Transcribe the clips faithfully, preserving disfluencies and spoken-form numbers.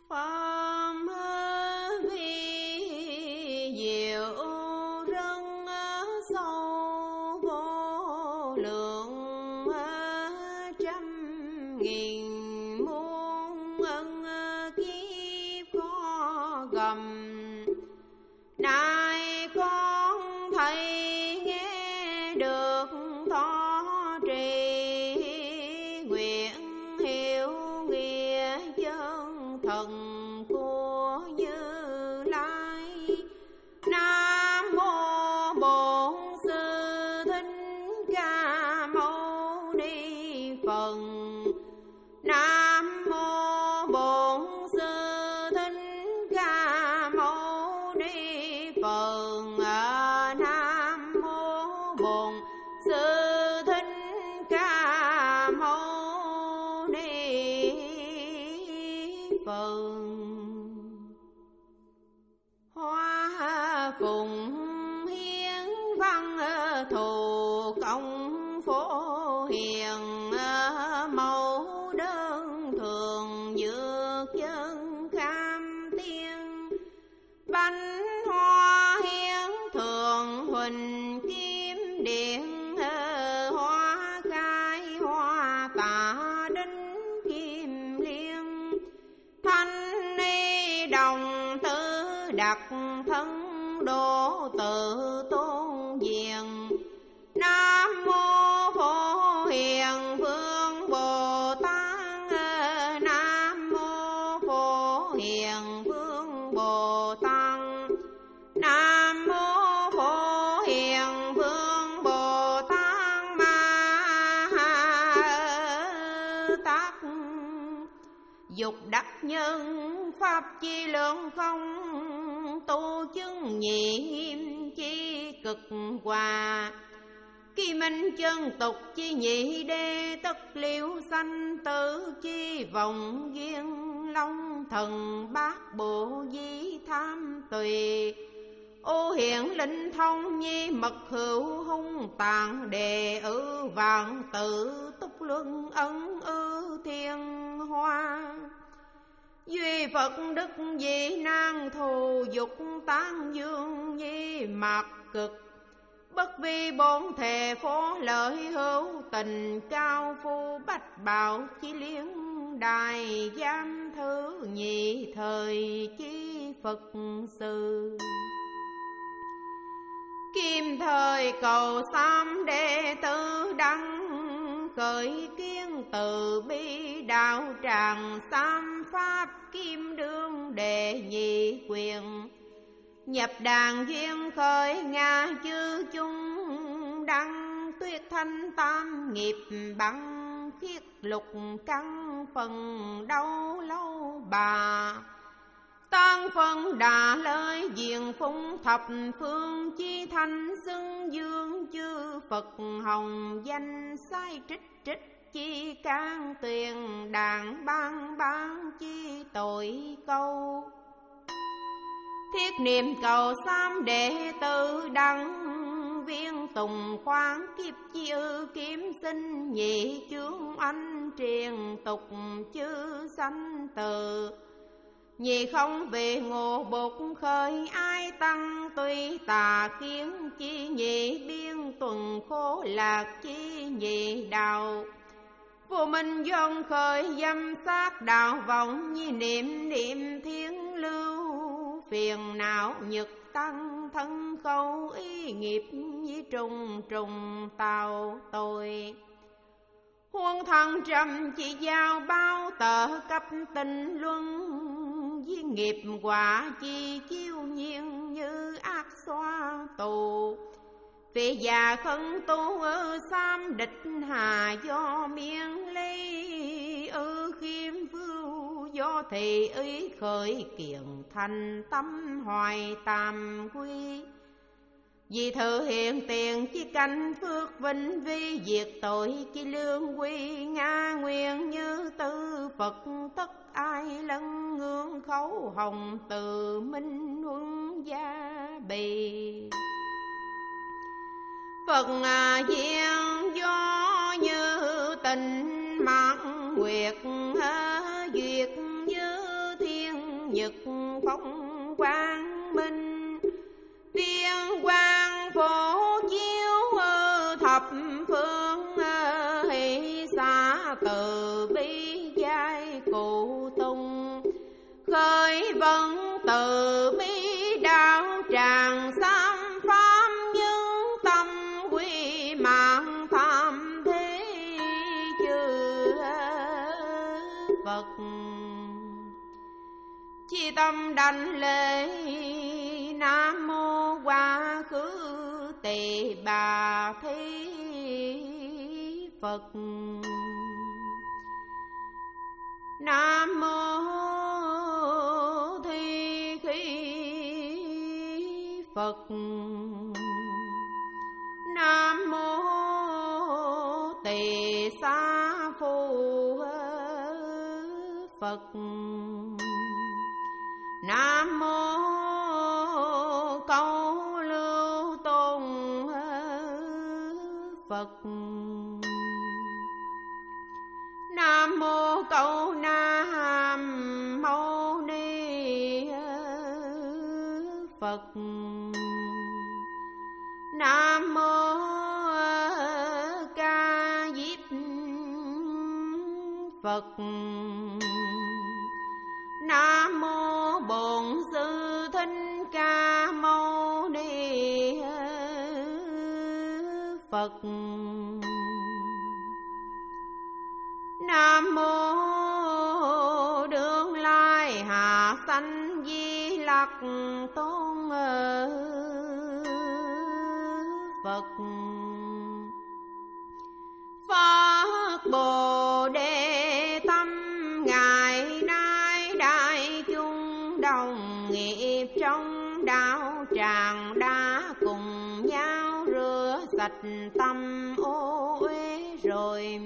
Pháp vi diệu rân sâu vô lượng, trăm nghìn muôn ân kiếp khó gầm. Nay con thấy nghe được thọ trì, nguyện hiểu nghĩa chân thần của Như Lai. Nam mô Bổn Sư Thích Ca Mâu Ni Phật. Nam mô Bổn Sư Thích Ca Mâu Ni Phật. Nam mô Bổn Sư Thích Ca Mâu Ni Phật. Hoa phụng hiến văn thù công phổ hiền, mẫu đơn thường dược dân kham tiên. Bánh hoa hiến thường huỳnh kim điện, hoa khai hoa tạ đính kim liên. Thanh ni đồng tử đặt thân đô tự tôn diện. Nam mô Phổ Hiền Vương Bồ Tát. Nam mô Phổ Hiền Vương Bồ Tát. Nam mô Phổ Hiền Vương Bồ Tát Ma Tát. Dục đắc nhân pháp chi lượng không, tu chứng nhị hiểm chi cực hòa. Kỳ minh chân tục chi nhị đế, tất liễu sanh tử chi vọng duyên. Long thần bát bộ di tham tùy, ô hiện linh thông nhi mật hữu hung tạng. Đề ư vạn tự túc luân ấn ư thiên hoa. Duy Phật đức dị nan thù, dục tán dương nhi mạc cực. Bất vi bổn thề phó lợi hữu, tình cao phu bách bảo chi liên đài. Giam thứ nhị thời chi Phật sự, kim thời cầu sam đệ tử đăng. Khởi kiến từ bi đạo tràng, sam pháp kim đương đệ nhị quyền. Nhập đàn duyên khởi Nga chư chung, đăng tuyết thanh tam nghiệp băng. Khiết lục căn phần đau lâu bà, tăng phần đà lời diền phung thập phương. Chi thanh xưng dương chư Phật hồng danh, sai trích trích chi can tuyền. Đàn ban ban chi tội câu, thiết niệm cầu sam đệ tử đăng. Viên tùng khoáng kiếp chi ư kiếm sinh, nhị chương anh triền tục chư sanh từ. Nhị không về ngộ bột khởi ai tăng, tuy tà kiến chi nhị biên tuần khổ lạc chi nhị đạo. Vô minh dông khởi dâm sát đạo vọng, nhi niệm niệm thiên lưu. Phiền não nhật tăng thân khâu, ý nghiệp nhi trùng trùng tạo tội. Huân thần trầm chỉ giao bao tờ cấp tình luân. Duyên nghiệp quả chi chiêu nhiên như ác xoa tù. Vì già khấn tu ư sam địch hà, do miên ly ư khiêm vưu. Do thị ý khởi kiền thành tâm hoài tam quy. Vì thử hiện tiền chi canh phước vinh vi, diệt tội chi lương quy. Nga nguyên như tư Phật tất ai lân, ngưỡng khấu hồng từ minh huân gia bì. Phật à duyên do như tình mãn nguyệt, duyệt như thiên nhật phong quang minh, viên quang phổ chiếu thập phương, hỷ xả từ bi giai cụ tùng, khởi vận từ bi đạo tràng sam pháp, nhân tâm quy mạng tham thế chư Phật. Chi tâm đảnh lễ Nam mô Quá Khứ Tỳ Bà Thí Phật. Nam mô Thi Khí Phật. Nam mô Tỳ Xá Phu Phật. Nam mô Câu Lưu Tôn Phật. Nam mô Câu Nam Mâu Ni Phật. Nam mô Ca Diếp Phật. Nam mô Bổn Sư Thích Ca Mâu Ni Phật. Nam mô Đương Lai Hạ Sanh Di Lặc Tôn Phật. Phật Bồ Đề tâm ngày nay đại chúng đồng nghiệp trong đạo tràng, đã cùng nhau rửa sạch tâm ô uế rồi.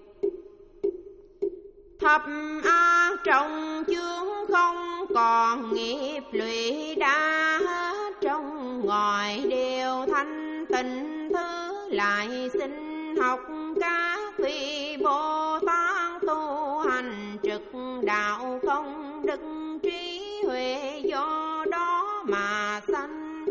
Thập ác trong chướng không còn nghiệp lụy, đã hết trong ngoài đều thanh tịnh thứ, lại xin học các vị Bồ Tát tu hành trực đạo công đức trí huệ, do đó mà sanh.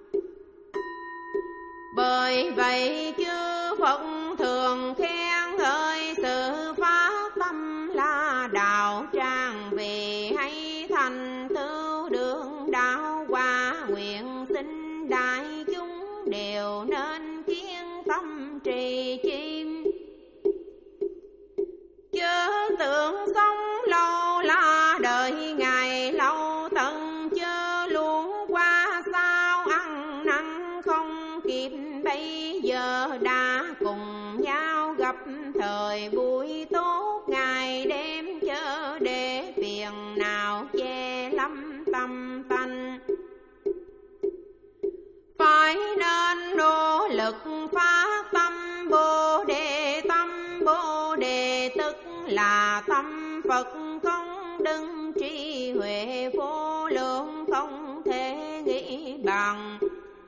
Bởi vậy chư Phật thường khen ngợi sự phát tâm là đạo tràng, về hay thành tựu đường đạo quả, nguyện xin đại chúng đều nên kiên tâm trì chim. Chớ tưởng sống lâu là đời ngày lâu tận, chớ luôn qua sao ăn năn không kịp, bây giờ đã cùng nhau gặp thời buổi tốt, ngày đêm chớ để phiền nào che lắm tâm tanh. Phải nên nỗ lực phát tâm Bồ Đề tâm, Bồ Đề tức là tâm Phật công đức trí huệ vô lượng, không thể nghĩ bằng.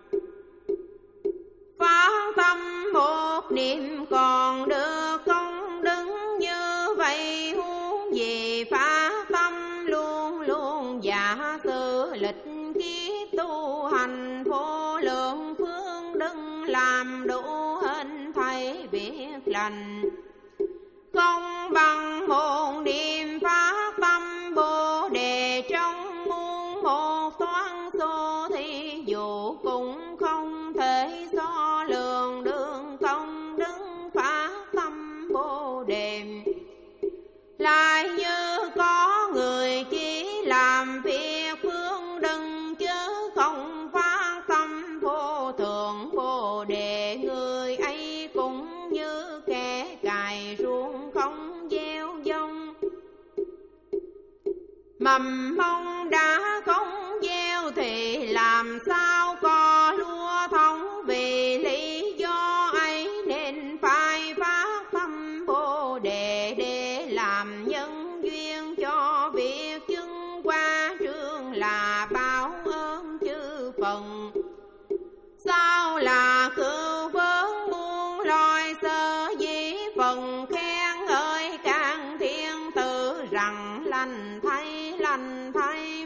Phát tâm một niệm còn được công đức như vậy, huống gì phát tâm luôn luôn giả sử lịch kiếp tu hành vô lượng phương đức, làm đủ hết thảy việc lành. Không bằng một niệm phát tâm Bồ Đề trong muôn một toán số, thì dù cũng không thể so lường đường công đức phát tâm Bồ Đề. Lại như có người chỉ làm việc phương đừng, chứ không phát tâm vô thượng Bồ Đề, người ấy cũng như kẻ cày ruộng không gieo dông. Mầm mông đã không gieo thì làm sao có lúa thông, vì lý do ấy nên phải phát tâm Bồ Đề, để làm nhân duyên cho việc chứng qua trương, là báo ơn chư phần. Sao là cưu vớn muôn loài, sơ dĩ phần khen ngợi càng thiên tử, rằng lành thay lành thay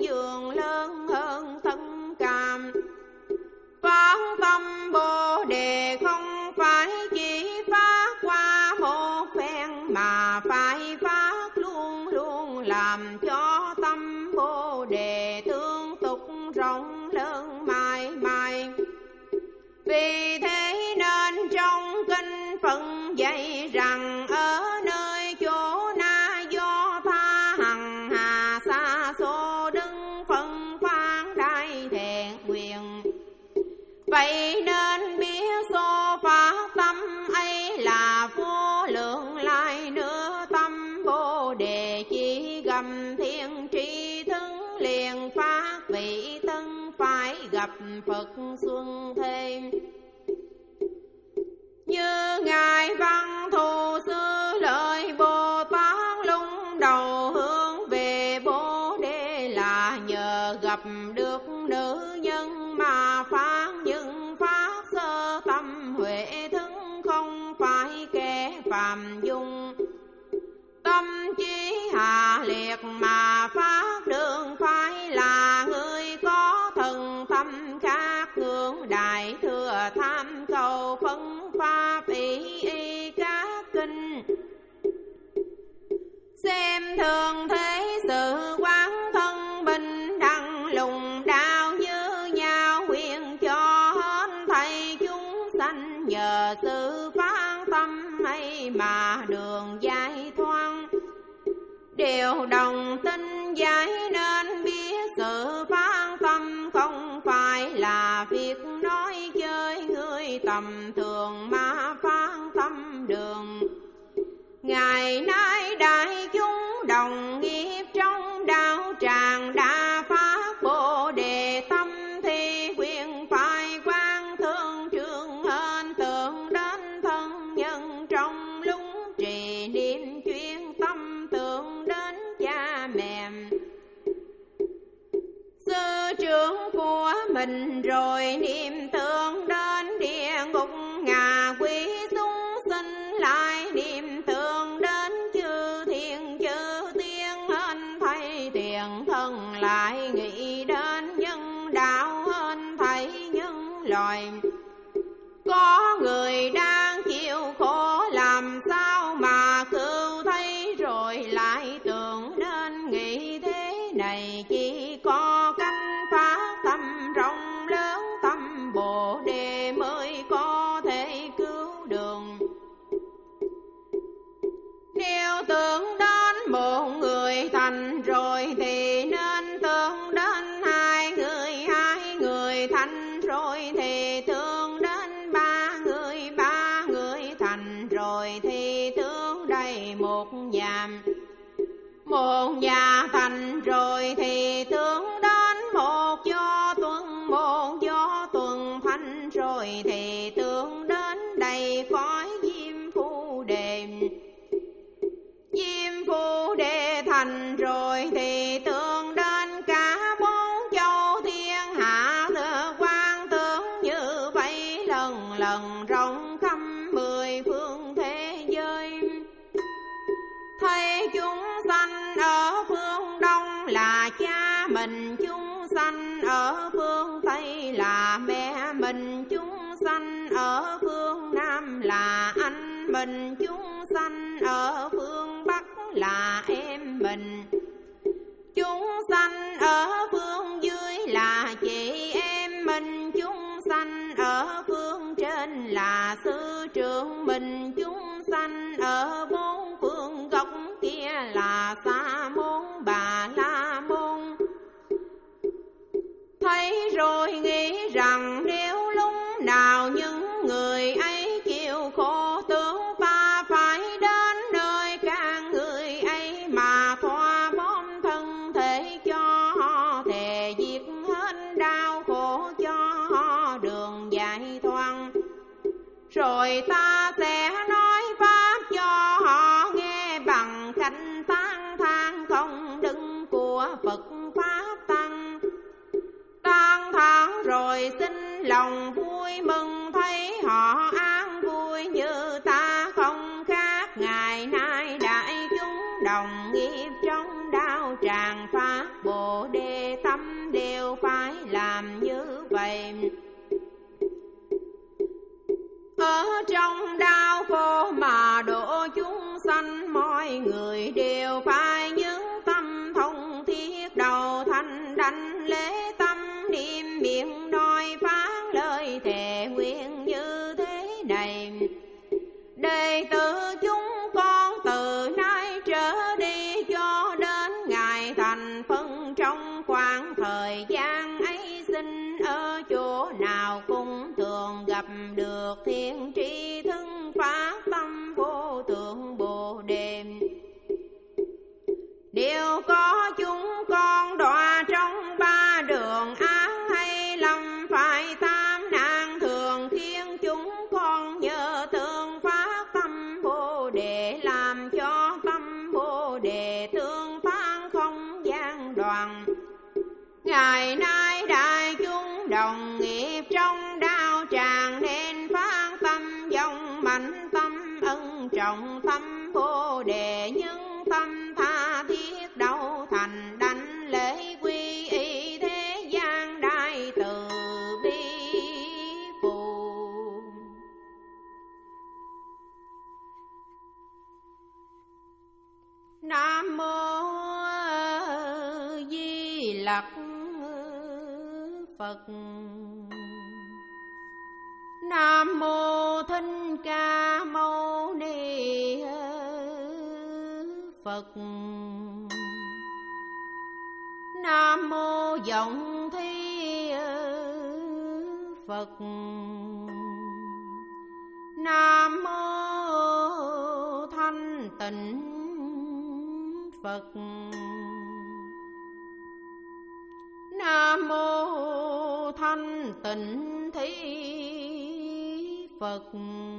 dương lớn hơn thân cam. Phát tâm Bồ Đề không phải chỉ phát qua một phen, mà phải phát luôn luôn làm cho tâm Bồ Đề tương tục rộng lớn mãi mãi. Vì thế nên trong kinh Phật dạy rằng ở nơi chỗ na do tha hằng hà xa xô đứng phân phán đại thẹn nguyện. Vậy nên biết số phát tâm ấy là vô lượng lại nữa, tâm Bồ Đề chỉ gầm thiên tri thức liền phát vị tân phải gặp Phật xuân thêm. Như Ngài Văn Thù Sư lời Bồ Tát lung đầu hướng về Bồ Đề, là nhờ gặp được nữ nhân mà phát những phát sơ tâm huệ thức, không phải kẻ phàm dung. Tâm trí hạ liệt mà phát đường phải là người có thần tâm khác hướng đại thừa tham cầu phân pháp ý y các kinh. Xem thường thế sự quán thân bình đẳng lùng đạo như nhau, nguyện cho hết thầy chúng sanh nhờ sự phán tâm ấy mà đường giải thoát. Đều đồng tin giải nên biết sự phán tâm không phải là việc nói chơi người tầm thường, mà phán tâm đường. Ngày nay đại chúng đồng nghiệp trong đạo tràng đã phát Bồ Đề tâm, thì quyền phải quan thương trường hên tượng đến thân nhân trong lúc trì niệm chuyên tâm tưởng đến cha mẹ sư trưởng của mình, rồi niệm tưởng đến địa ngục ngạ quỷ chúng sinh, lại niệm tưởng đến chư thiên chư tiên hên thầy tiền thân, lại nghĩ đến nhân đạo hên thầy nhân loài. Có người đang chịu khổ làm sao mà cứu thấy, rồi lại tưởng nên nghĩ thế này chỉ có cách phát tâm rộng lớn, tâm Bồ Đề mới có thể cứu đường. Nếu tưởng đến một người thành rồi thì nên tưởng đến hai người, hai người thành rồi thì thương đến ba người, ba người thành rồi thì thương đầy một nhà, một nhà thành rồi thì thương đến một gió tuần, một gió tuần thành rồi thì thương đến đầy cõi Diêm Phù Đề. Diêm Phù Đề thành rồi thì thương đến cả bốn châu thiên hạ, thừa quan tưởng như vậy lần lần rộng khắp mười phương thế giới. Thấy chúng sanh ở phương Đông là cha mình, chúng sanh ở phương Tây là mẹ mình, chúng sanh ở phương Nam là anh mình, chúng sanh ở phương Bắc là em mình, chúng sanh ở phương dưới là chị em mình, chúng sanh ở phương trên là sư trưởng mình, chúng sanh ở bốn phương góc kia là Sa môn Bà La môn. Thấy rồi nghĩ rằng nếu lúc nào những người ấy chịu khổ, tưởng ta phải đến nơi các người ấy mà thoa bom thân thể cho họ, thề diệt hết đau khổ cho họ đường giải thoát. Rồi ta sẽ nói pháp cho họ nghe bằng cách tán thán công đức của Phật Pháp Tăng. Tán thán rồi xin tâm đều phải làm như vậy. Ở trong đau khổ mà độ chúng sanh, mọi người đều phải những tâm thông thiết đầu thành đảnh lễ tâm niệm miệng nói phán lời thề nguyện như thế này. Đệ tử chúng con từ nay trở đi cho đến ngày thành phân, trong khoảng thời gian ấy xin ở chỗ nào cũng thường gặp được thiên tri thức phát tâm vô thượng Bồ Đề. Điều có chúng con đọa trong ba đường ác hay lầm phải tam nạn, thường khiến chúng con nhớ tương phát tâm Bồ Đề, làm cho tâm Bồ Đề tương tán không gian đoạn. Ngày nay đại chúng đồng nghiệp trong đau tràng, nên phát tâm dòng mạnh tâm ân trọng tâm Bồ Đề, nhưng tâm tha thiết đâu thành đảnh lễ quy y thế gian đại từ bi phù. Nam mô Di Lặc Phật. Nam mô Thích Ca Mâu Ni Phật. Nam mô Vọng Thi Phật. Nam mô Thanh Tịnh Phật. Nam mô Thanh Tịnh Thí Phật.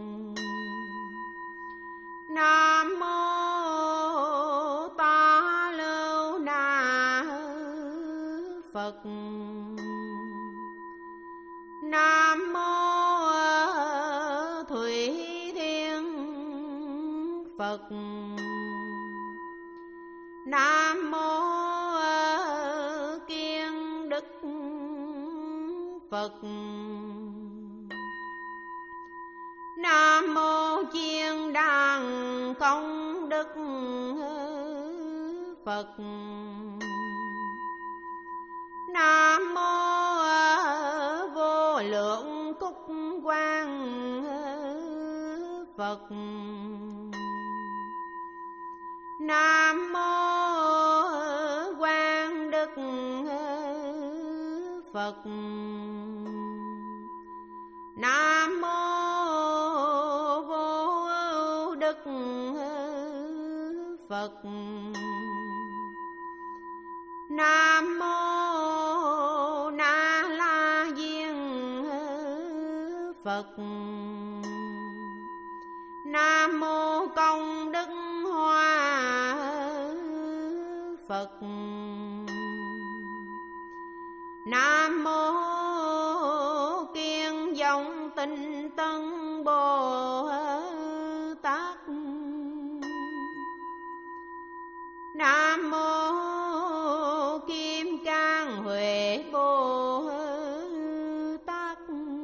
Nam mô Ta Lưu Na Phật. Nam mô Thủy Thiên Phật. Nam mô Kiên Đức Phật. Nam mô Chiên Đàn Công Đức Phật. Nam mô Vô Lượng Cúc Quang Phật. Nam mô Quang Đức Phật. Nam mô Vô Đức Phật. Nam mô Na La Diên Phật. Nam mô Công Đức Hoa Phật. Nam mô Kiên Dòng Tinh Tân Bồ Tát. Nam mô Kim Cang Huệ Bồ Tát.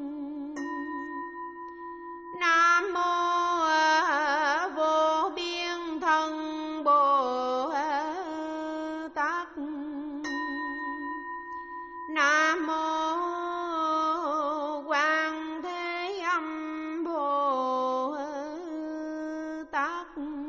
Nam mô Vô Biên Thân Bồ Tát. Nam mô Quan Thế Âm Bồ Tát.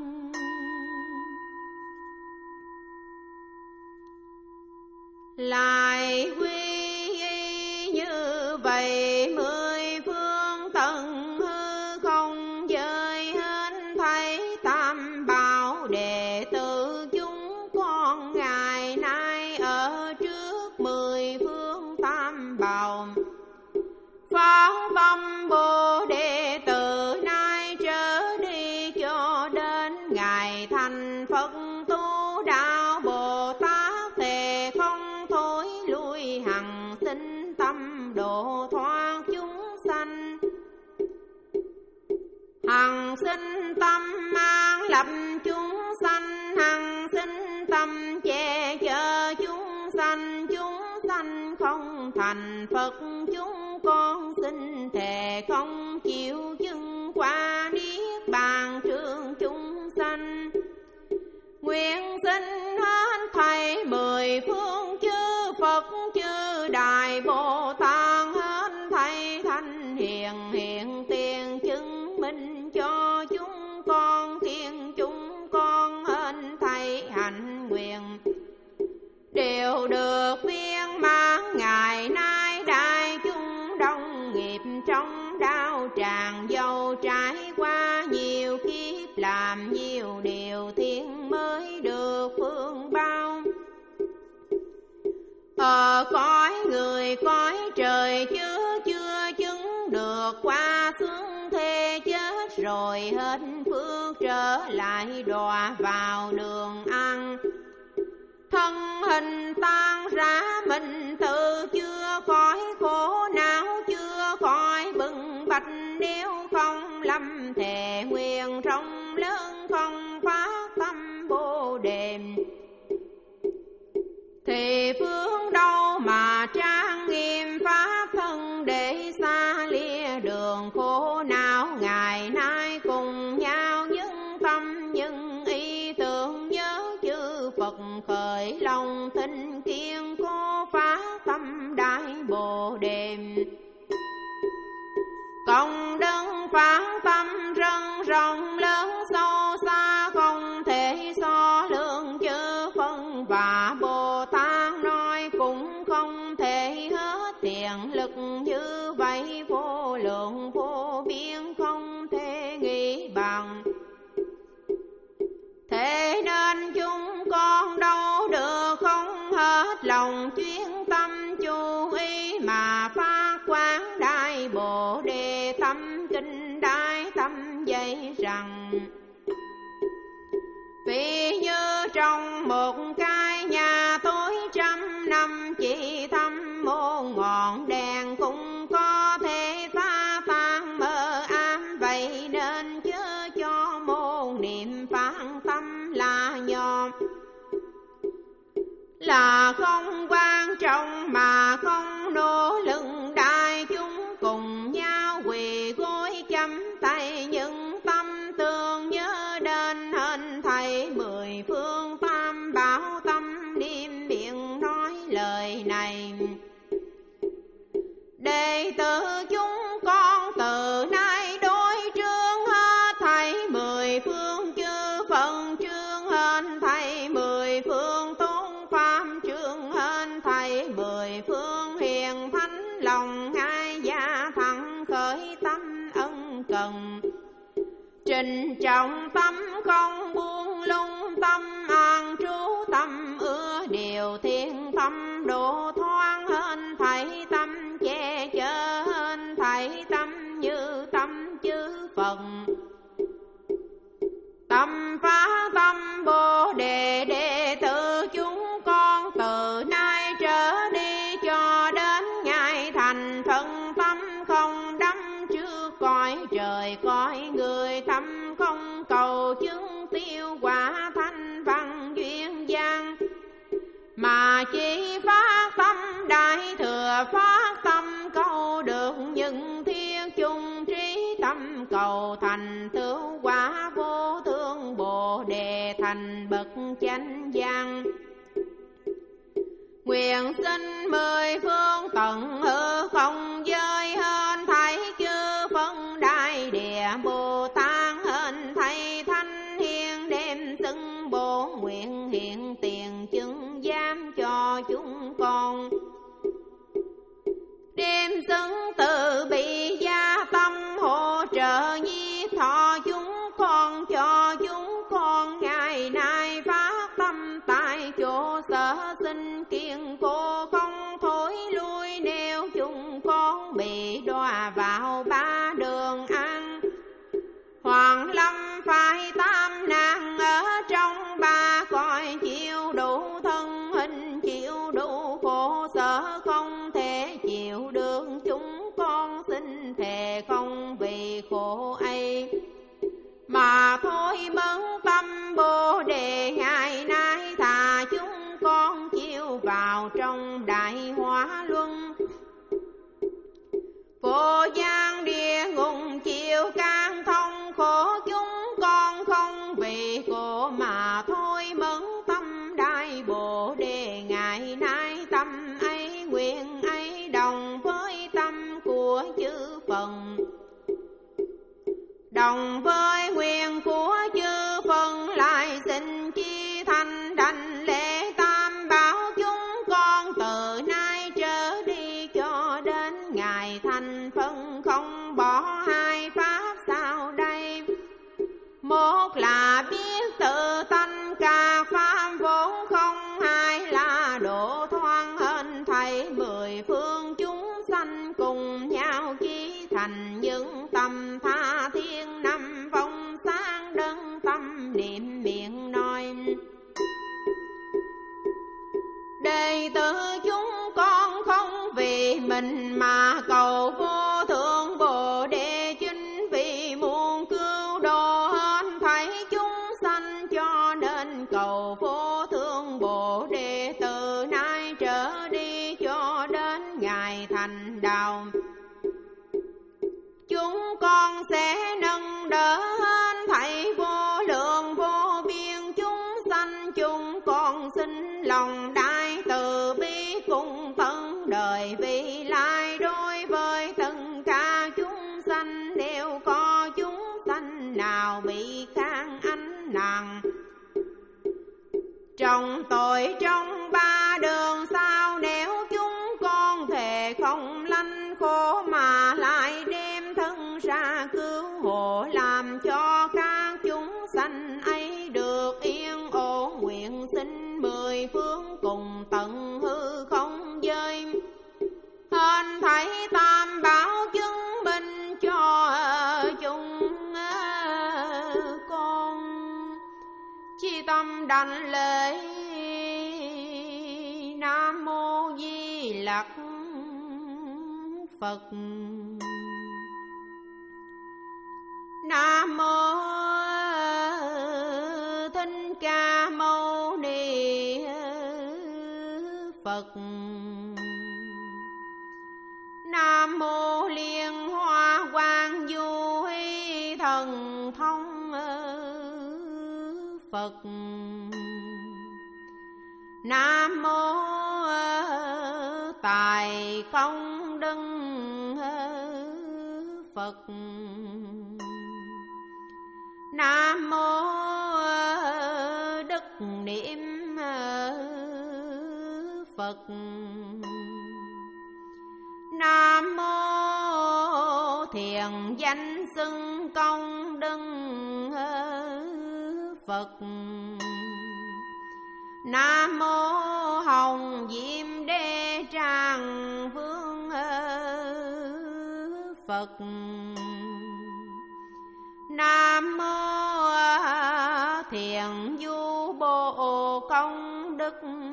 Lại quy y như vậy mười phương tận hư không, dời hết thấy tam bảo. Đệ tử chúng con ngày nay ở trước mười phương tam bảo, phát tâm Bồ Đề từ nay trở đi cho đến ngày thành Phật. Tu đạo Bồ Tát thề không thối lui, hằng sinh tâm độ thoát chúng sanh. Hằng sinh tâm an lập chúng sanh, hằng sinh tâm che chở chúng sanh. Chúng sanh không thành Phật, chúng con xin thề không chịu chứng qua niết bàn trương chúng sanh. Nguyện xin hết thầy mười phương chư Phật chư Đại Bồ Tát, hết thầy thanh hiền hiện tiền chứng minh cho chúng con, khiến chúng con hết thầy hạnh nguyện đều được viên mãn. Ngày nay đại chúng đông nghiệp trong đau tràn dầu, trải qua nhiều kiếp làm nhiều điều thiên mới được phương bao. Ở cõi người cõi trời chứ chưa chứng được, qua xuống thế chết rồi hết phước trở lại đọa vào đường ăn. Thân hình tan rã mình tự chưa khỏi khổ não, chưa khỏi bừng bạch nếu không lâm thề nguyện rộng lớn không phát tâm Bồ Đề. Thì phương đâu mà trang nghiêm pháp thân để xa lìa đường khổ não. Ngày nay cùng nhau những tâm những ý tưởng nhớ chư Phật, khởi lòng thinh kiên cố phát tâm Đại Bồ Đề. Công đức phát tâm rộng rộng lớn sâu xa, không thể so lượng chư Phật và Bồ Tát nói cũng không thể hết. Tiền lực như vậy vô lượng vô biên không thể nghĩ bằng. Thế nên chúng con đâu được không hết lòng chuyên tâm chú ý, mà phát quán Đại Bồ Đề tâm kinh đại tâm dạy rằng. Vì như trong một cái nhà tối trăm năm chỉ thăm một ngọn đèn, cũng có thể phá tan mờ ám. Vậy nên chớ cho một niệm phán tâm là nhòm là không quan trọng, mà không nỗ lực đại chúng cùng nhau quỳ gối chấm tay, những tâm tương nhớ đến hình thầy mười phương tam bảo tâm niệm miệng nói lời này. Đệ tử chúng con từ nay đối trương hết thầy mười phương chư Phật, trương hết thầy mười phương tôn pháp, trương hết thầy mười phương hiền thánh, lòng hai gia thẳng khởi tâm ân cần. Trình trọng tâm không buông lung, tâm an trú tâm ưa điều thiên tâm, độ thoáng hơn thầy tâm che chở hơn thầy tâm như tâm chư Phật. Tâm phá tâm Bồ Đề đệ tử chúng con từ nay trở đi cho đến ngày thành Phật, tâm không đắm trước cõi trời cõi người, tâm không cầu chứng tiêu quả thanh văn duyên dáng, mà chỉ phát tâm đại thừa, phát tâm cầu được những thiên chung trí, tâm cầu thành tựu quả vô thượng Bồ Đề thành bậc chánh giác. Nguyện xin mười phương tận hư không giới hơn thầy chư Phật Đại Địa Bồ Tát, hơn thầy thanh hiền đem xưng bổ nguyện hiện tiền chứng giám cho chúng con. Đem xứng từ bi gia tâm hỗ trợ nhiếp thọ chúng con, cho chúng con ngày nay phát tâm tại chỗ sở sinh kiên cố, không thối lui nếu chúng con bị đọa vào ba đường ăn. Hoàng lâm phải tam nạn ở trong ba cõi, chịu đủ thân hình chịu đủ khổ sở, không thể chịu được chúng con xin thề không vì khổ ấy mà thôi mẫn tâm Bồ Đề. Ngày nay thà chúng con chịu vào trong đại khai hóa luân. Vô gian địa ngục chịu can thông, khổ chúng con không vì cô mà thôi mẫn tâm đại bồ đề. Ngày nay tâm ấy nguyện ấy đồng với tâm của chư Phật, đồng với nguyện của chư Phật lại xin chi thành đảnh lễ tam bảo. Chúng con từ nay trở đi cho đến ngày thành phân không bỏ hai pháp sau đây. Một là biết tự tánh các pháp vốn không, hai là độ thoát hết thảy mười phương chúng sanh cùng nhau chí thành những tâm tha thiên năm phong sáng đơn tâm niệm miệng nói. Đệ tử chúng con không vì mình mà cầu vô thượng bồ đề chính, vì muôn cứu độ hết thảy chúng sanh cho nên cầu vô thượng bồ đề. Từ nay trở đi cho đến ngày thành đạo, chúng con sẽ nâng đỡ hết thảy vô lượng vô biên chúng sanh. Chúng con xin lòng đại từ bi cùng tận đời vị lai đối với tất cả chúng sanh. Nếu có chúng sanh nào bị kháng ánh nặng trong tội trong ba đường sau, nếu chúng con thề không lanh khổ mà lại đem thân ra cứu hộ, làm cho các chúng sanh ấy được yên ổn, nguyện xin mười phương cùng tận hư không giới hết thảy tam bảo chứng minh cho chúng con. Chi tâm đảnh lễ Nam Mô Di Lặc Phật. Nam Mô Thích Ca Mâu Ni Phật. Nam Mô Liên Hoa Quang Du Hy Thần Thông Phật. Nam Mô Tài Công Đức Phật. Nam Mô Đức Niệm Phật. Nam Mô Thiện Danh Xưng Công Đức Phật. Nam Mô Hồng Diệm Đế Tràng Vương Phật. Nam Mô Thiện Du Bồ Công Đức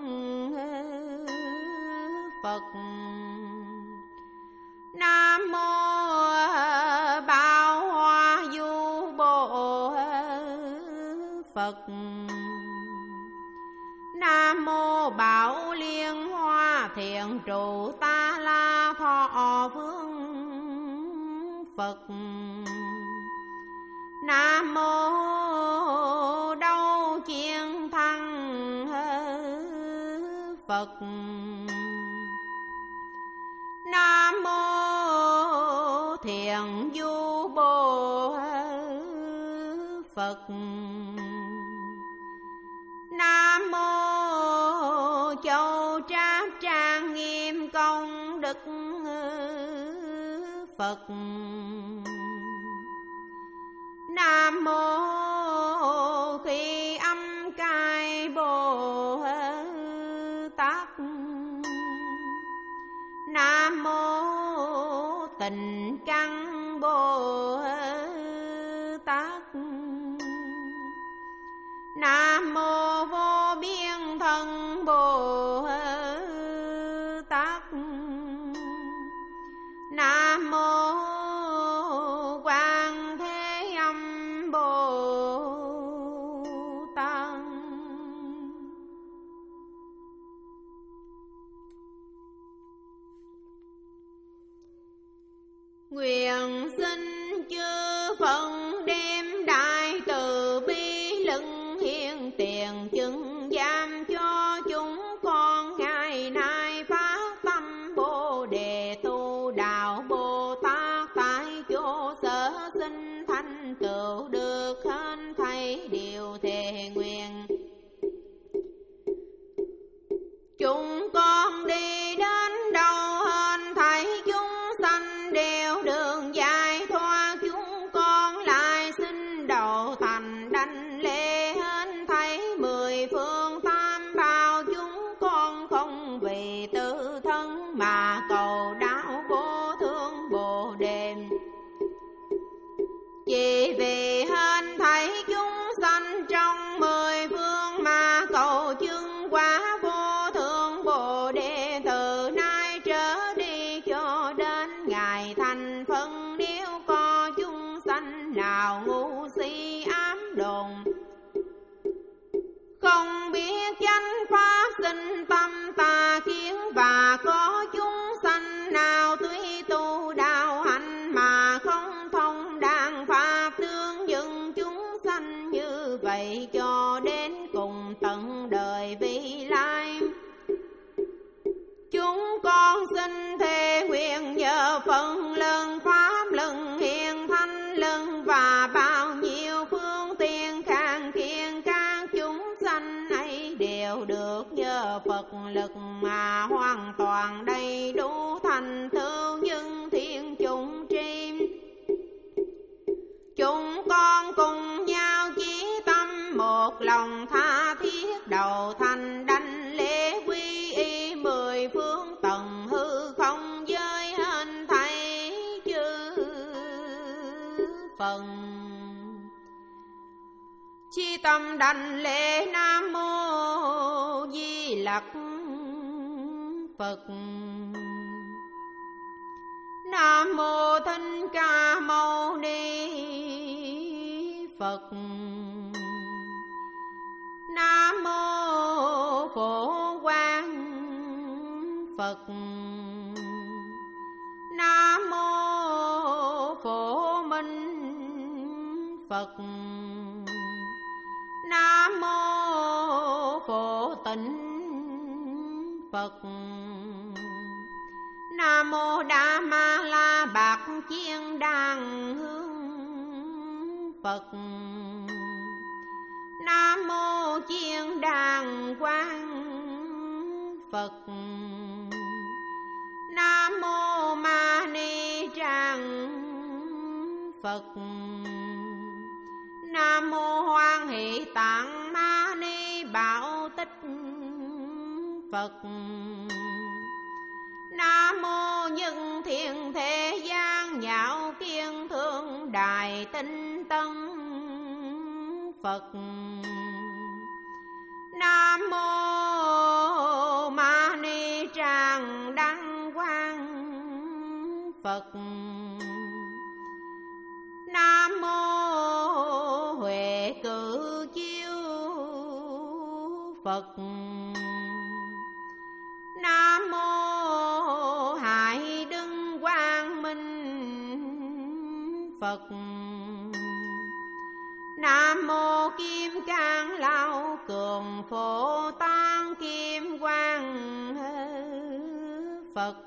Phật. Nam Mô Bảo Hoa Du Bồ Phật. Nam Mô Bảo Liên Hoa Thiện Trụ Ta La Thọ Vương Phật. Nam Mô Đâu Chiến Thắng Phật. Nam Mô Thiện Du Bồ Phật. Nam Mô Châu Tráp Trang Nghiêm Công Đức Phật. Nam Mô Khi Âm Cai Bồ Tát. Nam Mô Tịnh Căn Bồ Tát. Nam Mô Vô Biên Thân Bồ Tát. Nam Mô Quan Thế Âm Bồ Tát. Nguyện xin chư Phật đem đại từ bi lưng hiến tiền chứng giam cho chúng con ngày nay phát tâm Bồ đề tu đạo Bồ Tát tại chỗ sở sinh thành tựu được hên thảy điều thề nguyện. Chúng con đi đến đâu hên thảy chúng sanh đều đường giải thoát, chúng con lại xin đầu thành đảnh lễ hên thảy mười phương tam bảo. Chúng con không vì tự thân mà cầu đạo vô thượng Bồ đề, chỉ vì hên thảy chúng sanh trong mười phương mà cầu chứng quả vô thượng Bồ đề. Từ nay trở đi cho đến ngày thành phân, nếu có chúng sanh nào ngu si ám đồn, không biết chánh pháp sinh tâm tà kiến, và có chúng sanh nào tuy tu đạo hạnh mà không thông đàn pháp, tương dừng chúng sanh như vậy cho đến cùng tận đời vị lai. Chúng con xin thề nguyện nhờ phần lần pháp lần hiền thanh lần và bao nhiêu phương tiện khang kiên, các chúng sanh ấy đều được nhờ Phật lực mà hoàn toàn đầy đủ thành tựu những thiên chúng tri. Chúng con cùng nhau chí tâm một lòng tha thiết đầu thành đảnh lễ quy y mười phương tầng hư không giới hên thảy chư Phật. Chí tâm đảnh lễ Nam Mô Di Lặc Phật. Nam Mô Thích Ca Mâu Ni Phật. Nam Mô Phổ Quang Phật. Nam Mô Phổ Minh Phật. Nam Mô Phổ Tịnh Phật. Nam Mô Đa Ma La Bạc Chiên Đàn Hương Phật. Nam Mô Chiên Đàn Quang Phật. Nam Mô Ma Ni Tràng Phật. Nam Mô Hoan Hỷ Tạng Ma Ni Bảo Tích Phật. Nam Mô Nhân Thiên Thế Gian Nhạo Kiên Thương Đại Tinh Tân Phật. Nam Mô Ma Ni Tràng Đăng Quang Phật. Nam Mô Huệ Cử Chiêu Phật. Nam Mô Hải Đương Quang Minh Phật. Nam Mô Kim Cang Lao Cường Phổ Tán Kim Quang Phật.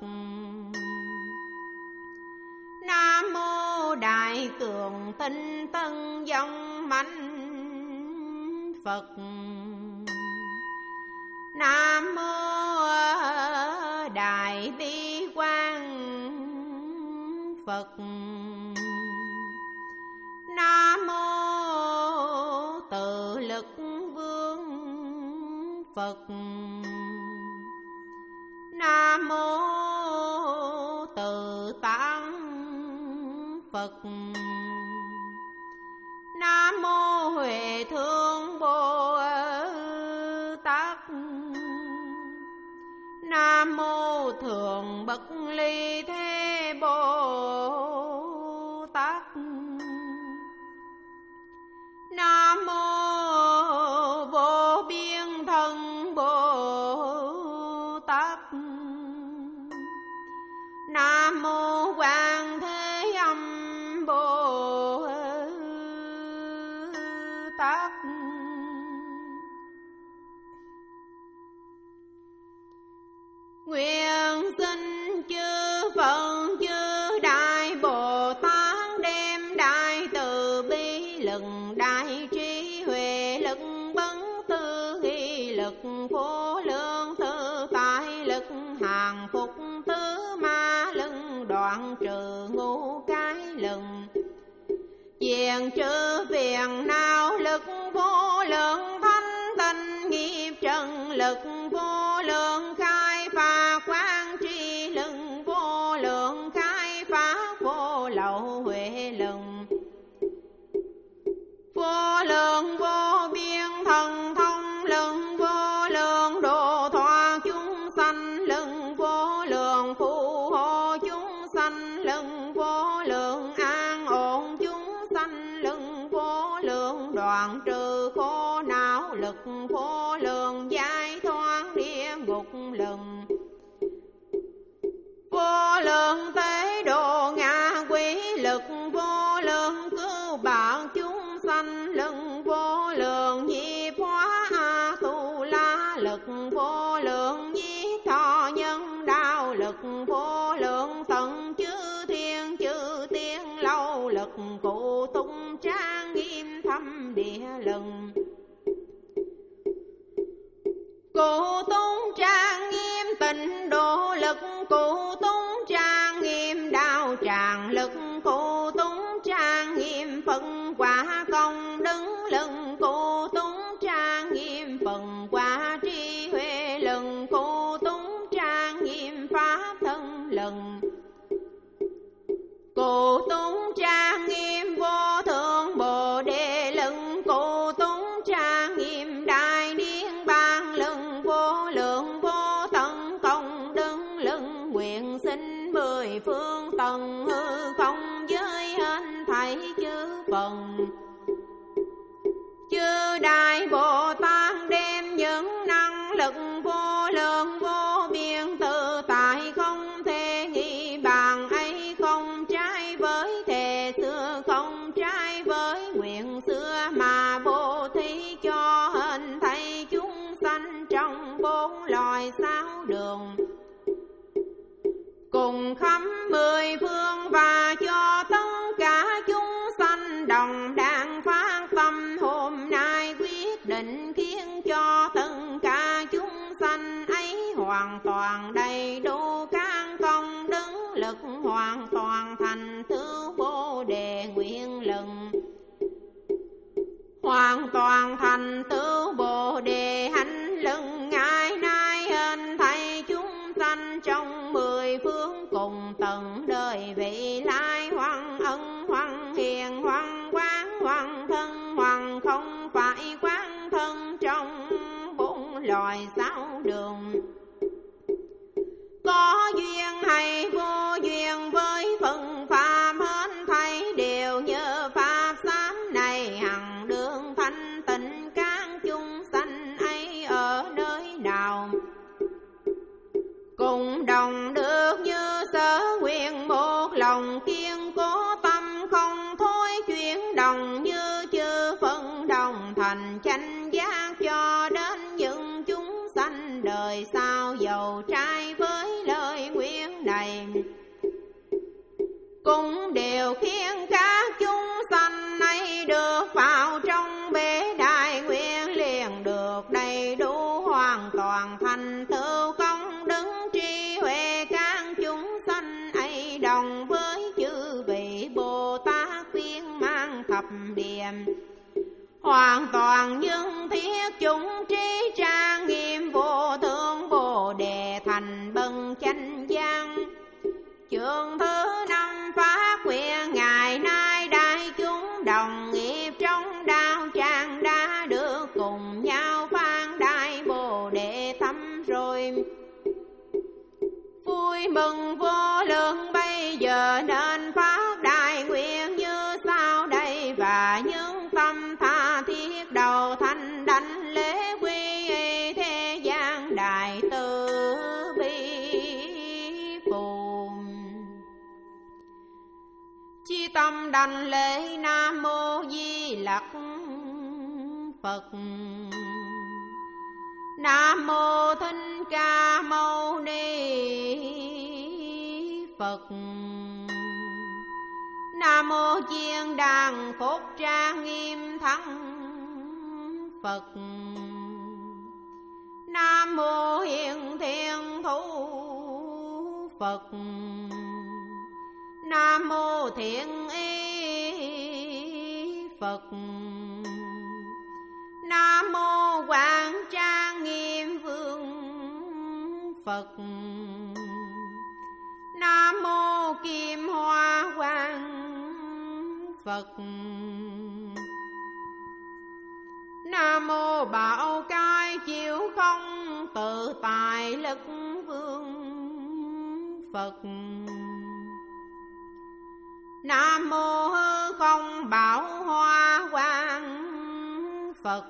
Nam Mô Đại Cường Tinh Tân Dòng Mạnh Phật. Nam Mô Đại Bi Quang Phật. Nam Mô Tự Lực Vương Phật. Nam Mô Tự Tạng Phật. Nam Mô Huệ Thương Bồ Tát. Nam Mô Thường Bất Ly Thế Bồ Tát. Nam Mô Vô Biên Thân Bồ Tát. Nam Mô Quan Thế hoàng phục tứ ma lưng, đoạn trừ ngũ cái lừng. Diện trừ phiền não lực vô lượng, thanh tinh nghiệp trần lực vô lượng, khai phá quán tri lừng vô lượng, khai phá vô lậu huệ lừng. Vô lượng vô biên thần thông lừng vô lượng, độ thoa chúng sanh lừng vô lượng, phù hộ chúng sanh lừng vô lượng, an ổn chúng sanh lừng vô lượng, đoạn trừ khổ não lực vô lượng, giải thoát địa ngục lừng vô lượng, tế độ ngạ quỷ lực vô lượng, cứu bảo chúng sanh lừng vô lượng, nhiếp hóa a tu la lực vô lượng, nhiếp thọ nhân đạo lực vô lượng, tận chư thiên chư tiên lâu lực, cụ tung trang nghiêm thâm địa lừng. Cụ tung trang nghiêm tịnh độ lực, cụ tung trang nghiêm đạo tràng lực, cụ tung trang nghiêm phần quả công đứng lừng, cụ tung trang nghiêm phần quả trí huệ lừng, cụ tung trang nghiêm pháp thân lừng, cụ tung trang nghiêm vô thượng bồ đề lừng, cụ tung trang nghiêm đại niết bàn lừng vô lượng, vô tận công đức lừng, nguyện xin mười phương tầng hư không giới hết thảy chư phần. Chư đại Bồ Tát đem những năng lực vô lượng vô biên, tự tại không thể nghĩ bàn ấy, không trái với thề xưa, không trái với nguyện xưa, mà bố thí cho hết thảy chúng sanh trong bốn loài sáu đường, cùng khắp mười phương, và cho tất cả chúng sanh đồng đàn phát tâm. Hôm nay quyết định khiến cho tất cả chúng sanh ấy hoàn toàn đầy đủ các công đức lực, hoàn toàn thành tựu Bồ đề nguyện lừng, hoàn toàn thành tựu Bồ đề hạnh lừng. Ngày nay hết thảy chúng sanh trong mười phương, cùng tận đời vị lai, hoan ân hoan hiền hoan quán hoan thân hoan không phải quán thân, trong bốn loài sáu đường. Có duyên hay vô duyên với phần pháp, hết thảy đều nhờ pháp sám này hằng đường thanh tịnh. Các chúng sanh ấy ở nơi nào cùng đồng được như sở nguyện, một lòng kiên cố tâm không thôi chuyển đồng, như chư phân đồng thành chánh giác, cho đến những chúng sanh đời sau giàu trai với lời nguyện này, cũng đều khiến các chúng sanh ấy được vào trong bể đại nguyện, liền được đầy đủ hoàn toàn thành tựu công đức trí huệ. Các chúng sanh ấy đồng với chư vị Bồ Tát viên mang thập điểm, hoàn toàn nhân thiết chúng trí trang nghiêm, vô thượng Bồ đề thành bần chánh giác. Chương thứ năm phát nguyện, ngày nay đại chúng đồng nghiệp trong đạo tràng đã được cùng nhau phán đại Bồ đề tâm rồi. Vui mừng vô lượng, bây giờ nên phát đại nguyện như sau đây, và những tâm tha thiết đầu thanh đảnh lễ quy y thế gian đại từ bi phù. Chi tâm đảnh lễ Nam Mô Di Lặc Phật. Nam Mô Thích Ca Mâu Ni Phật. Nam Mô Chiên Đàn Cốt Trang Nghiêm Thắng Phật. Nam Mô Hiền Thiên Thủ Phật. Nam mô Thiện Ý Phật. Nam mô Quảng Trang Nghiêm Vương Phật. Nam mô Kim Hoa Quang Phật. Nam mô Bảo Cai Chiếu Không Tự Tại Lực Vương Phật. Nam mô Hư Không Bảo Hoa Quang Phật.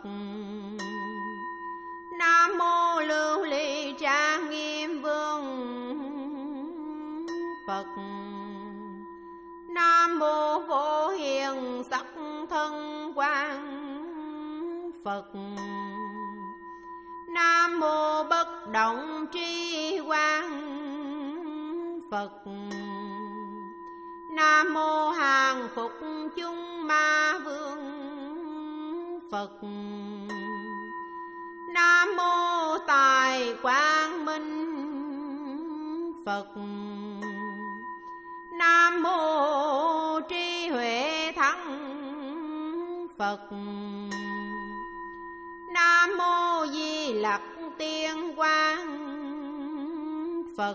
Nam mô Lưu Ly Trang Nghiêm Vương Phật. Nam mô Vô Hiền Sắc Thân Quang Phật. Nam mô Bất Động Tri Quang Phật. Nam mô Hàng Phục Chung Ma Vương Phật. Nam mô Tài Quang Minh Phật. Nam mô Trí Huệ Thắng Phật. Nam mô Di Lặc Tiên Quang Phật.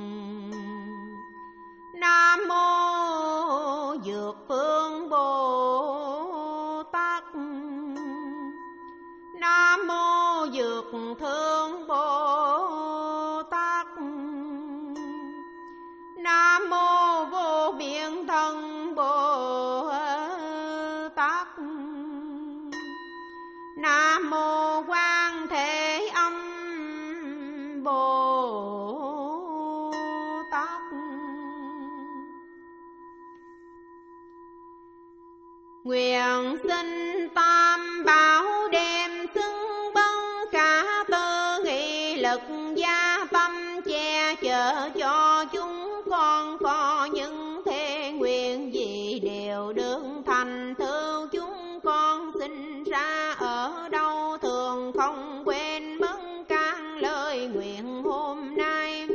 Nam mô Dược Phương Bồ Tát. Nam mô Dược Thương Bồ Tát. Nam mô Vô Biên Thân Bồ Tát. Nam mô Quan Thế Âm Bồ Tát. Nguyện xin Tam Bảo đem xưng bân cả tư nghị lực gia tâm che chở cho chúng con, có những thề nguyện gì đều được thành tựu. Chúng con sinh ra ở đâu thường không quên mất các lời nguyện hôm nay,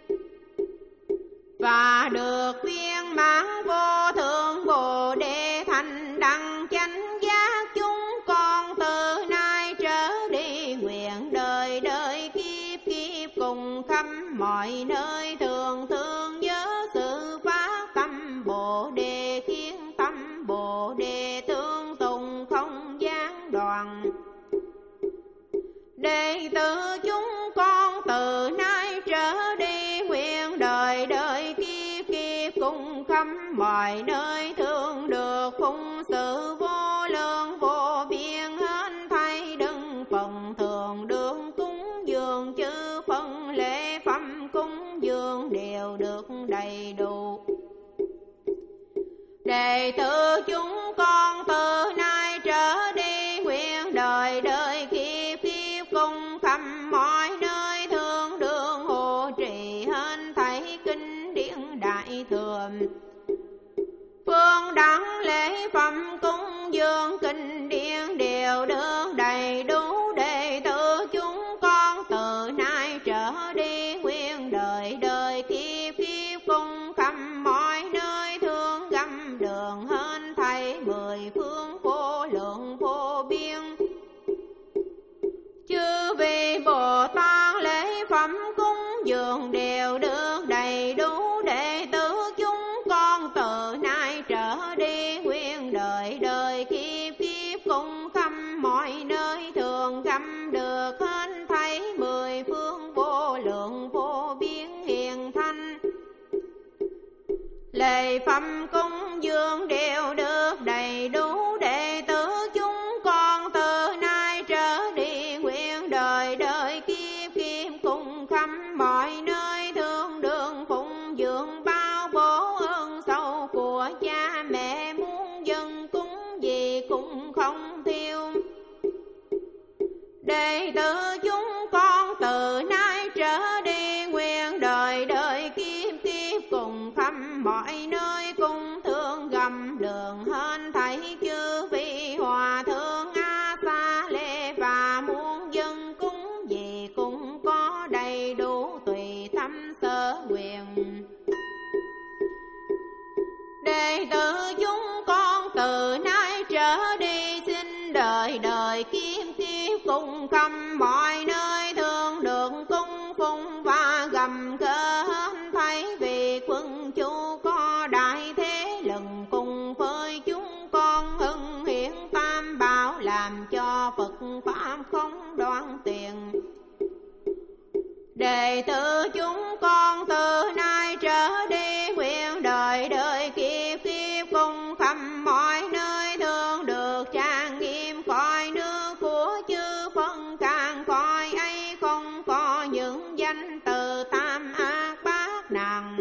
và được viên mãn vô thượng Bồ Đề thành đẳng chánh giác. Chúng con từ nay trở đi nguyện đời đời kiếp kiếp cùng khắp mọi nơi thường thường nhớ sự phát tâm Bồ Đề, khiến tâm Bồ Đề tương tùng không gián đoạn. Đệ tử chúng con từ nay trở đi nguyện đời đời kiếp kiếp cùng khắp mọi nơi thường được phụng sự vô lượng vô biên hết thảy đừng phần thường được cúng dường chư phân lễ phẩm cúng dường đều được đầy đủ. Đệ tử chúng con từ nay trở đi nguyện đời đời kiếp kiếp cùng khắp mọi nơi thường đường hộ trì hết thảy kinh điển đại thừa, phương đẳng lễ phẩm cúng dường kinh điển đều được đầy đủ. Đệ tử chúng con từ nay trở đi nguyện đời đời kiếp kiếp cùng khắp mọi nơi thường gặp đường hết thảy mười phương vô lượng vô biên. Chư vị Bồ Tát lễ phẩm cúng dường đều được đầy đủ. Đệ tử chúng con từ nay trở đi nguyện đời đời kiếp kiếp cùng khắp mọi nơi thường gặp được hết thảy mười phương vô lượng vô biên hiền thanh. Lễ phẩm cúng dường đều được đầy đủ. Đệ tử chúng con từ nay trở đi nguyện đời đời kiếp kiếp cùng khắp mọi nơi thường đường phụng dường bao bố ơn sâu của cha mẹ, muốn dân cúng gì cũng không tiêu. Đệ tử chúng con từ nay trở đi nguyện đời đời kiếp kiếp cùng khắp mọi nơi cùng thương gầm đường hên thảy chư vị hòa thượng A Sa Lê, và muốn dân cúng gì cũng có đầy đủ tùy tâm sở quyền. Đệ tử chúng con từ nay trở đi xin đời đời kiếp kiếp cùng khắp mọi nơi thương được cung phụng và gầm cỡ thấy vì quân chủ có đại thế lực cùng với chúng con hưng hiển tam bảo làm cho Phật pháp không đoạn tiền. Đệ tử chúng con từ nay trở đi nguyện đời đời kiếp kiếp cùng khắp mọi nơi thương được trang nghiêm cõi nước của chư Phật, càng cõi ấy không có những danh từ tam ác bát nạn.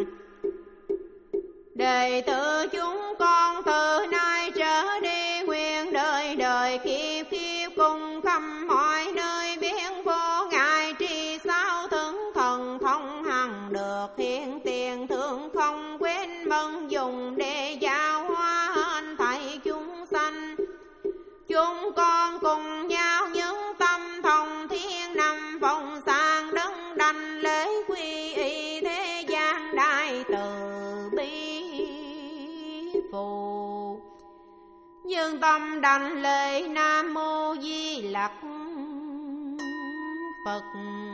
Đệ tử chúng con từ nay trở đi nguyện đời đời kiếp kiếp cùng khắp mọi nơi biến vô ngại tri sao thứng thần thông hằng được hiện tiền thương không quên mừng dùng để giáo hóa hết thảy chúng sanh. Chúng con cùng nhau những tâm thông thiên năm phong sang đấng đảnh lễ quy y thế gian đại từ bi phù. Nhưng tâm đảnh lễ Nam Mô Di Lặc Phật.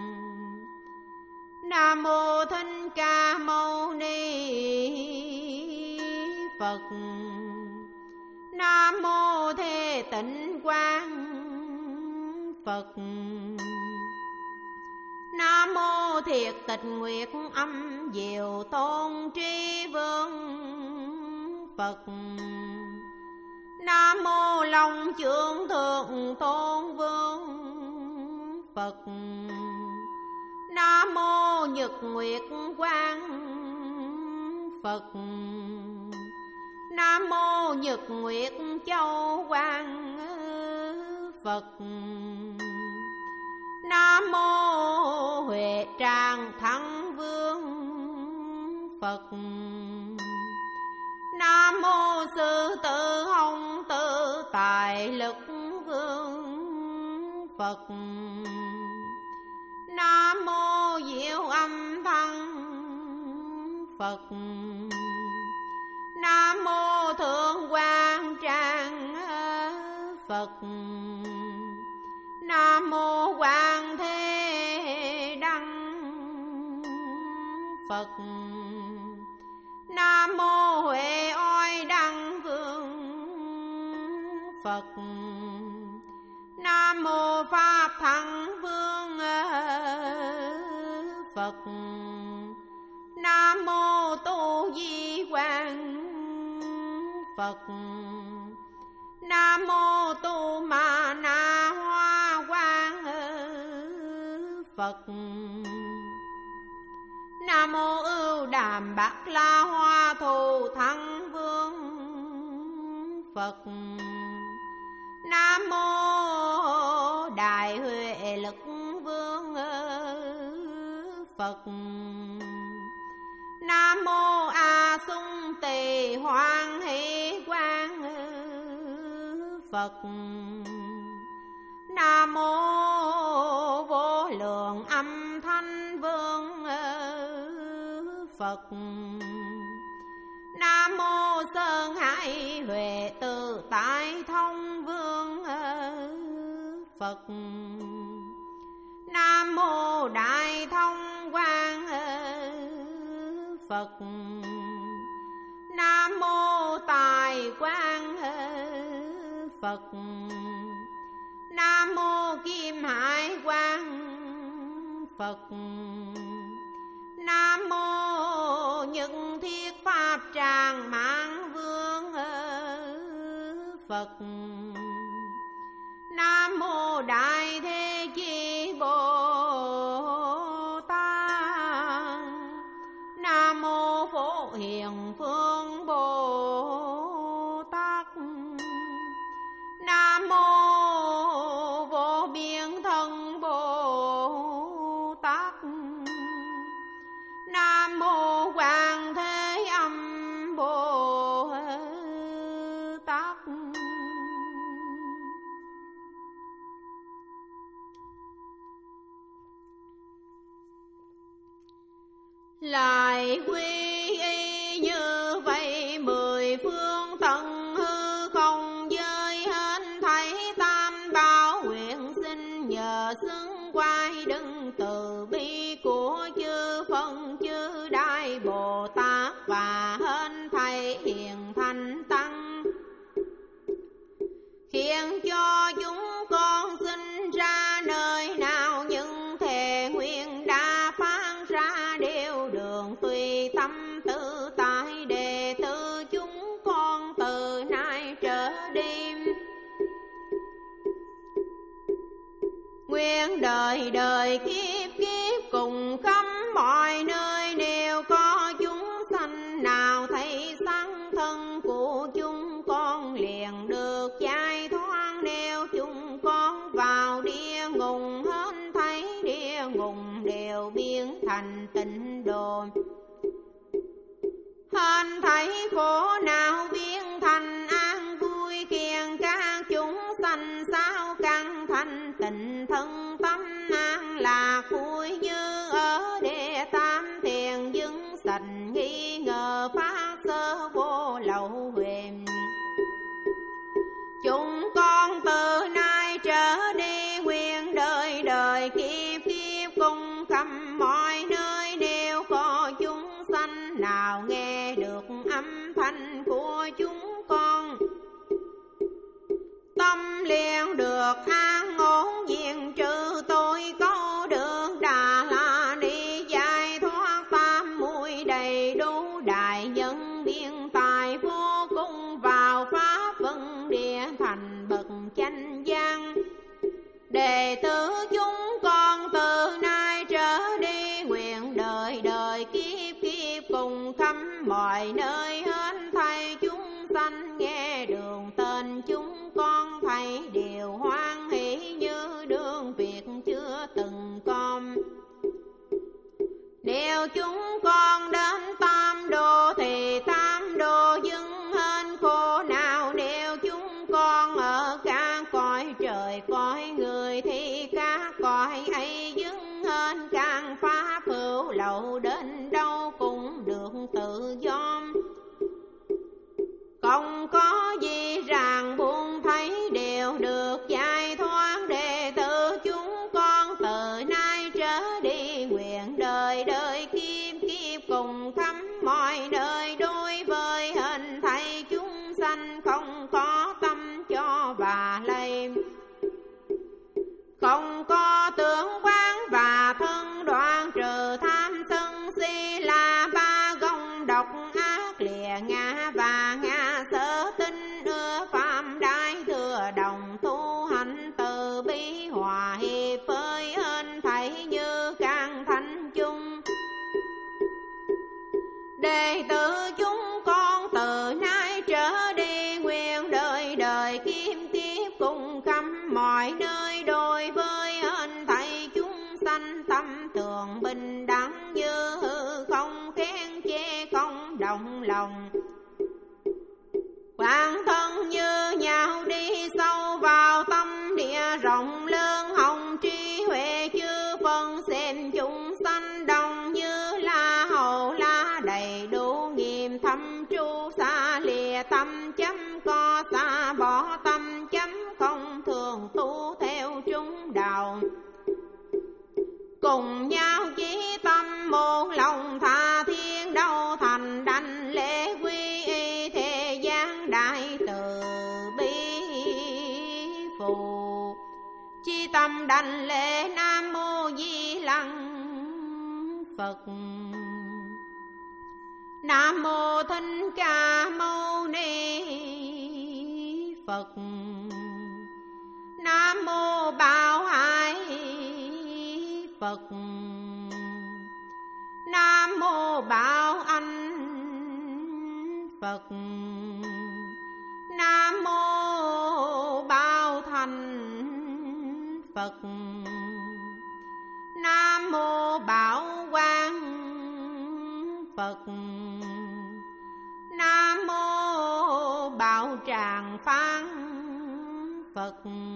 Nam Mô Thích Ca Mâu Ni Phật. Nam Mô Thế Tịnh Quang Phật. Nam Mô Thiệt Tịch Nguyệt Âm Diệu Tôn Tri Vương Phật. Nam Mô Long Chương Thượng Tôn Vương Phật. Nam Mô Nhật Nguyệt Quang Phật. Nam Mô Nhật Nguyệt Châu Quang Phật. Nam Mô Huệ Tràng Thắng Vương Phật. Nam Mô Sư Tử Hồng Tự Tài Lực Vương Phật. Nam Mô Diệu Âm Thăng Phật. Nam Mô Thượng Quang Trang Phật. Nam Mô Quang Thế Đăng Phật. Nam Mô Huệ Oai Đăng Vương Phật. Nam Mô Pháp Thắng Vương Phật. Nam Mô Tu Di Quang Phật. Nam Mô Tu Ma Na Hoa Quang Phật. Nam Mô Ưu Đàm Bạc La Hoa Thù Thắng Vương Phật. Nam Mô Đại Huệ Lực Vương Phật. Nam Mô A Sung Tỳ Hoan Hỷ Quang Phật. Nam Mô Vô Lượng Âm Thanh Vương Phật. Nam Mô Sơn Hải Huệ Tự Tại Thông Vương Phật. Nam Mô Đại Thông Quang Phật. Nam Mô Tài Quang Phật. Nam Mô Kim Hải Quang Phật. Nam Mô Nhất Thiết Pháp Tràng Mạng Vương Phật. Nam Mô Đại Thế Chí Bồ Tát. Nam Mô Phổ Hiền Phương Bồ Tát. Nam Mô Vô Biên Thân Bồ Tát. Nam Mô Quang Thế Âm Bồ Tát. Lại thầy quy y như vậy mười phương tận hư không giới hết thảy tam bảo nguyện xin nhờ xưng quay đứng từ bi của chư phân chư đại Bồ Tát và hết thầy hiền thanh tăng, khiến cho chúng con sinh ra nơi nào những thề nguyện đã phán ra đều đường tùy tâm tự tại đệ tử chúng con từ nay trở đi. Nguyện đời đời kiếp kiếp cùng khắp mọi nơi, nếu có chúng sanh nào thấy sáng thân của chúng con liền được giải thoát. Nếu chúng con vào địa ngục hết thấy địa ngục đều biến thành tịnh độ, hết thấy khổ não biến thành an vui, khiến các chúng sanh sao căn thành tịnh thân tâm an lạc vui như ở địa tam thiền dưng sạch nghi ngờ phát sơ vô lậu huyền. Chúng con từ nay trở đi nguyện đời đời kiếp kiếp cùng khắp mọi nơi, nếu có chúng sanh nào nghe được âm thanh của chúng con tâm liền được an ổn diện trừ tội câu được Đà La Ni giải thoát tam muội đầy đủ đại nhân biên tài vô cùng vào pháp vân địa thành bậc chánh giác. Đệ tử chúng con từ nay trở đi nguyện đời đời kiếp kiếp cùng khắp mọi nơi hết thảy chúng sanh nghe đường tên chúng con thấy đều hoan hỷ như đương việc chưa từng con. Nếu chúng con đến tam độ thì tam độ dừng hết khổ nào, nếu chúng con ở các cõi trời cõi người thì các cõi ấy dừng hết các pháp hữu lậu, đến đâu cũng được tự do, không có gì ràng buộc thấy đều được giải thoát. Đệ tử chúng con từ nay trở đi nguyện đời đời kiếp kiếp cùng khắp mọi nơi, đối với hình thảy chúng sanh không có tâm cho và lây, không có tưởng quán và thân đoạn, trừ tham sân si là ba gông độc ác lìa ngã và ngã sở tinh ưa phạm đại thừa đồng tu hành từ bi hòa hiệp với hết thảy như can thánh chung. Đệ tử chúng con từ nay trở đi nguyện đời đời kiếp kiếp cùng khắp mọi nơi, đối với hết thảy chúng sanh tâm tường bình đẳng như hư không, khen chê không động lòng. Bản thân như nhau đi sâu vào tâm địa rộng lớn, hồng trí huệ chư phân xem chúng sanh đồng như la hầu la đầy đủ nghiêm thâm tru xa lìa tâm chấm co xa bỏ tâm chấm không thường tu theo chúng đạo, cùng nhau chí tâm một lòng tha thiên đâu thành đảnh lễ quy y thế gian đại từ bi phù. Chí tâm đảnh lễ Nam Mô Di Lặc Phật. Nam Mô Thích Ca Mâu Ni Phật. Nam Mô Bảo Hải Phật. Nam Mô Bảo Anh Phật. Nam Mô Bảo Thành Phật. Nam Mô Bảo Quang Phật. Nam Mô Bảo Tràng Phán Phật.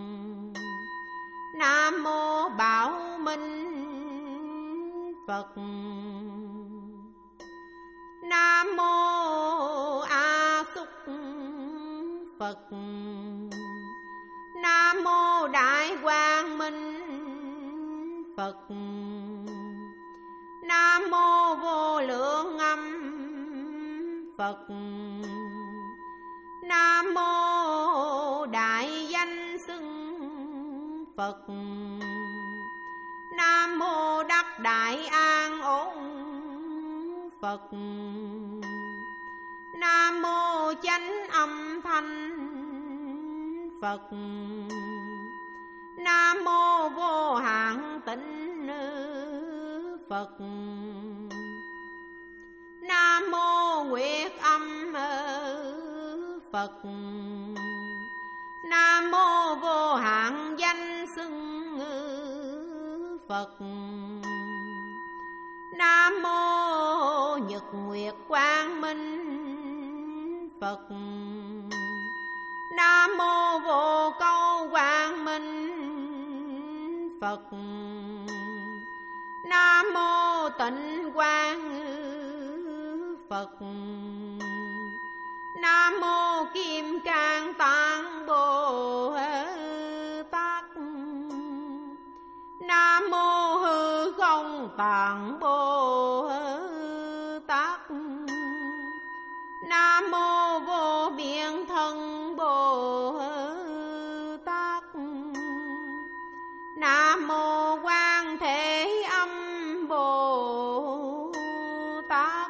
Nam Mô Bảo Minh Phật. Phật. Nam mô vô lượng âm Phật. Nam mô đại danh xưng Phật. Nam mô đắc đại an ổn Phật. Nam mô chánh âm thanh Phật. Nam mô vô hạn tịnh Phật. Nam mô nguyệt âm Phật. Nam mô vô hạn danh xưng Phật. Nam mô nhật nguyệt quang minh Phật. Nam mô vô câu quang minh Phật. Nam mô tịnh quang Phật. Nam mô kim cang tạng Bồ Tát. Nam mô hư không tạng Bồ Tát. Nam mô vô biên thân Bồ Tát. Nam mô quan thế âm Bồ Tát.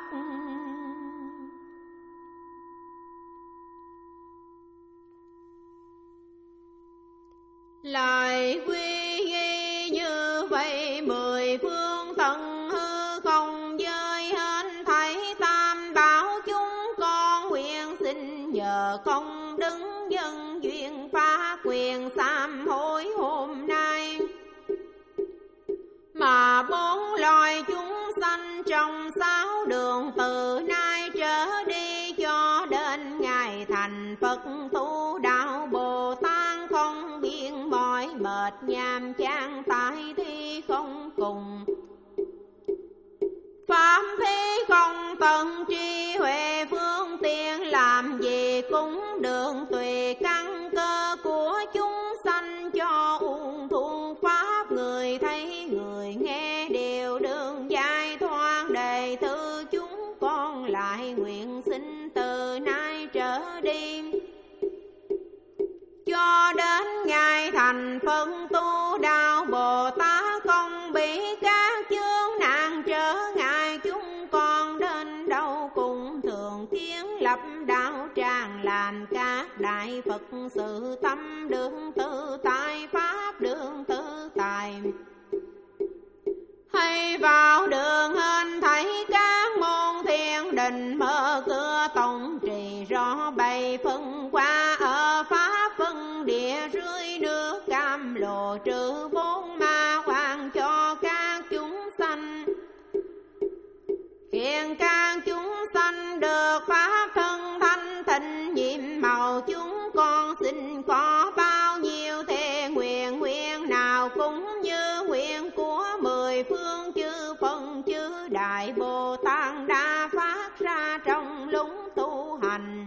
Lại quy nghi như vậy mười phương tận hư không giới hết thảy tam bảo chúng con nguyện xin nhờ công đức nhân duyên phá quyền sám hối hôm nay, mà bốn loài chúng sanh trong sáu đường từ nay trở đi cho đến ngày thành Phật tu đạo Bồ Tát không biên mỏi mệt nhàm chán tại thi không cùng. Pháp thế không tận trí huệ phương tiện làm gì cũng đường tùy căn cơ của chúng sanh cho uống thuốc pháp. Người thấy người nghe đều đường giải thoát đề thư chúng con lại nguyện xin từ nay trở đi cho đến ngày thành Phật tu đạo Bồ Tát không bị các chướng nạn trở ngại. Chúng con đến đâu cũng thường kiến lập đạo tràng làm các đại Phật sự tâm đường tự tại pháp đường tự tại. Hay vào đường hình thấy các môn thiên đình mở cửa tổng trì rõ bày phân qua ở pháp phân địa rưới nước cam lộ trừ bốn ma hoàng cho các chúng sanh. Hiện các chúng sanh được pháp thân thanh tịnh nhiệm màu. Chúng con xin có bao nhiêu thề nguyện, nguyện nào cũng như nguyện của mười phương chư Phật chư Đại Bồ Tát đã phát ra trong lúc tu hành.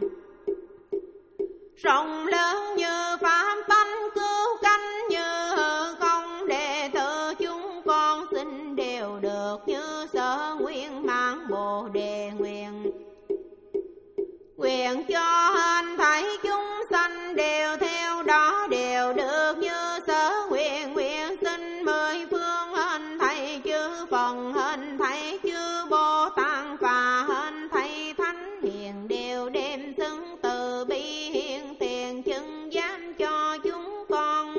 Rộng lớn như pháp tánh cứu cánh như hư không, đệ tử chúng con xin đều được như sở nguyện mạng Bồ Đề nguyện. Nguyện cho hết thảy chúng sanh đều theo đó đều được như sở nguyện. Nguyện xin mười phương hết thảy chư Phật hết thảy chư Bồ Tát và hết thảy thánh hiền đều đem xưng từ bi hiện tiền chứng giám cho chúng con.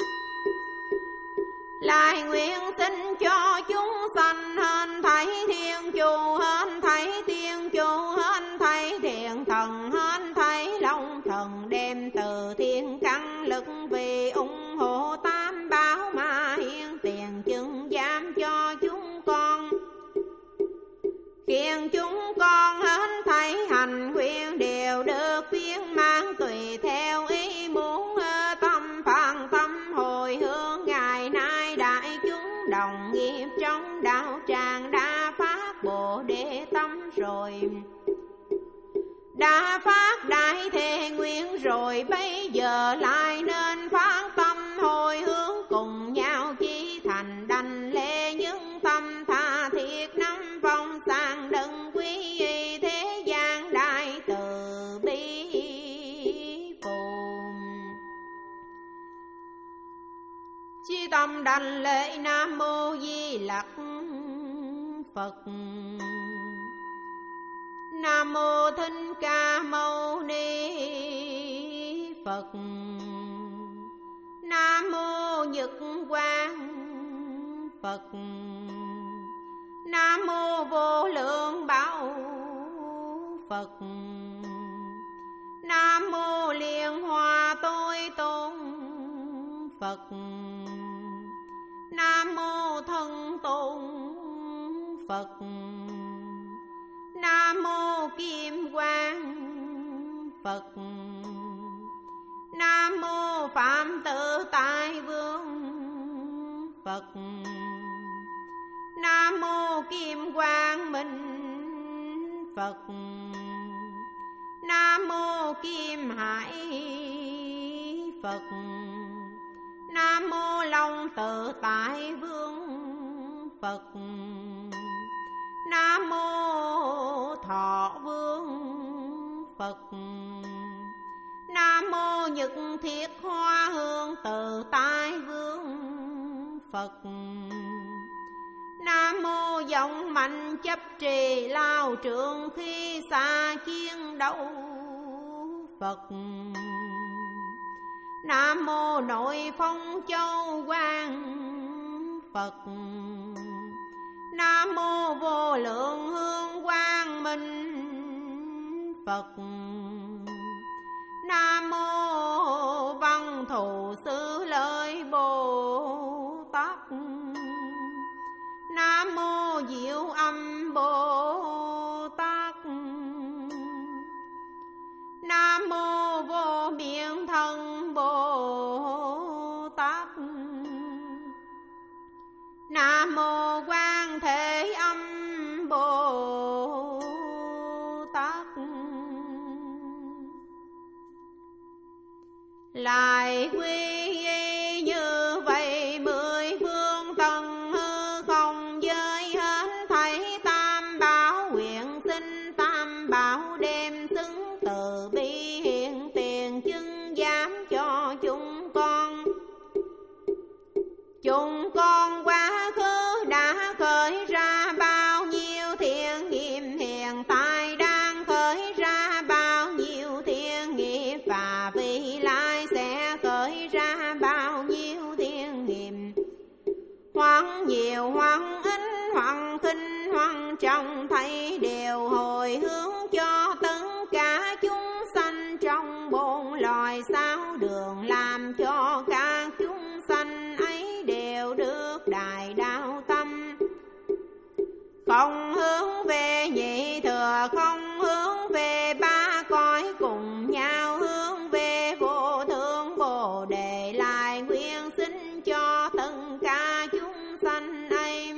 Lại nguyện xin cho chúng sanh hết thảy thiên chủ hết thảy tiên chủ hết thảy thiện thần hết thảy long thần đem từ thiên căn lực vì ủng hộ tam bảo mà hiện tiền chứng giám cho chúng con. Khiến chúng con hết thảy hành nguyện đều được viên mãn tùy theo ý muốn tâm phạn tâm hồi hướng. Ngày nay đại chúng đồng nghiệp trong đạo tràng đã phát Bồ Đề tâm rồi, đã phát đại thề nguyện rồi, bây giờ lại nên phát tâm hồi hướng cùng nhau chí thành đảnh lễ Con đảnh lễ Nam Mô Di Lặc Phật. Nam Mô Thích Ca Mâu Ni Phật. Nam Mô Nhật Quang Phật. Nam Mô Vô Lượng Bảo Phật. Nam Mô Liên Hoa Tối Tôn Phật. Nam Mô Thân Tôn Phật. Nam Mô Kim Quang Phật. Nam Mô Phạm Tự Tại Vương Phật. Nam Mô Kim Quang Minh Phật. Nam Mô Kim Hải Phật. Nam Mô Long Tự Tại Vương Phật. Nam Mô Thọ Vương Phật. Nam Mô Nhật Thiết Hoa Hương Tự Tại Vương Phật. Nam Mô Vọng Mạnh Chấp Trì Lao Trượng Khi Xa Chiến Đấu Phật. Nam Mô Nội Phong Châu Quang Phật. Nam Mô Vô Lượng Hương Quang Minh Phật. Nam Mô Văn Thù Sư Lợi Bồ Tát. Nam Mô Diệu Âm Bồ Tát. Nam Mô Vô Biện Thân Bồ Tát. Nam Mô Quan Thế Âm Bồ Tát. Lại quy y như vậy mười phương tầng hư không giới hết thảy tam bảo nguyện xin tam bảo đem xứng từ bi hiện tiền chứng giám cho chúng con. Chúng con quá khứ đã khởi ra bao nhiêu thiện nghiệp, hiện tại đang khởi ra bao nhiêu thiện nghiệp, và vị lai sẽ khởi ra bao nhiêu thiện nghiệp. Hoặc nhiều hoặc ít, hoặc khinh hoặc trọng, thấy đều hồi hướng cho tất cả chúng sanh trong bốn loài sáu đường, làm cho các chúng sanh ấy đều được đại đạo tâm. Không hướng về nhị thừa, không hướng về ba cõi, cùng nhau hướng về vô thượng Bồ Đề, lại nguyện xin cho tất cả chúng sanh ấy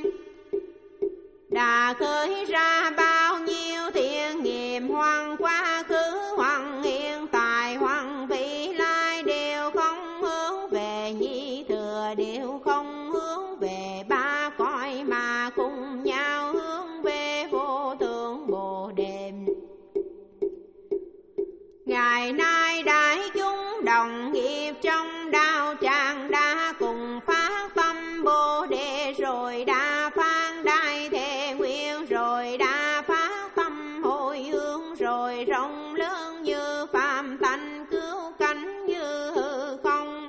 đã khởi ra bao nhiêu thiện nghiệp, hoặc quá khứ hoặc hiện tại hoặc vị lai, đều không hướng về nhị thừa, đều không hướng về ba cõi, mà cùng nhau hướng về vô thượng Bồ Đề. Ngày nay đại chúng đồng nghiệp trong đạo tràng đã cùng phát tâm Bồ Đề, rồi đã phát đại thệ nguyện, rồi đã phát tâm hồi hướng, rồi rộng lớn như phạm tánh, cứu cánh như hư không.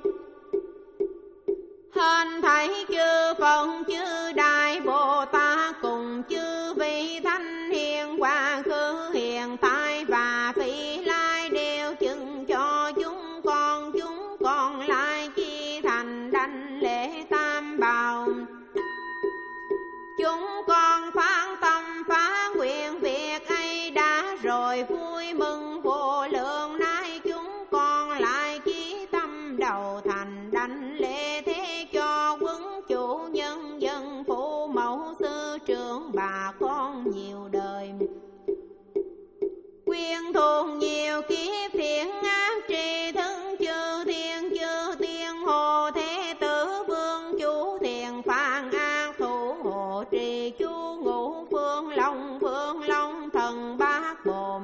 Hên thảy chư Phật chư Đại Bồ Tát cùng chư vị thánh hiền, quá khứ hiện tại và vị lai, đều chứng cho chúng con. Chúng con lại chi thành đảnh lễ tam bảo. Chúng con phán tâm phá nguyện việc ấy đã rồi, vui mừng vô lượng. Nay chúng con lại chí tâm đầu thành đảnh lễ thế cho quân chủ nhân dân, phụ mẫu sư trưởng bà con nhiều đời, quyên thuộc nhiều kiếp thiện ác, trì thân chư thiên chư tiên hộ thế tử vương, chủ thiền phạn ác thủ hộ trì chú ngũ phương long, phương long thần bát bồm.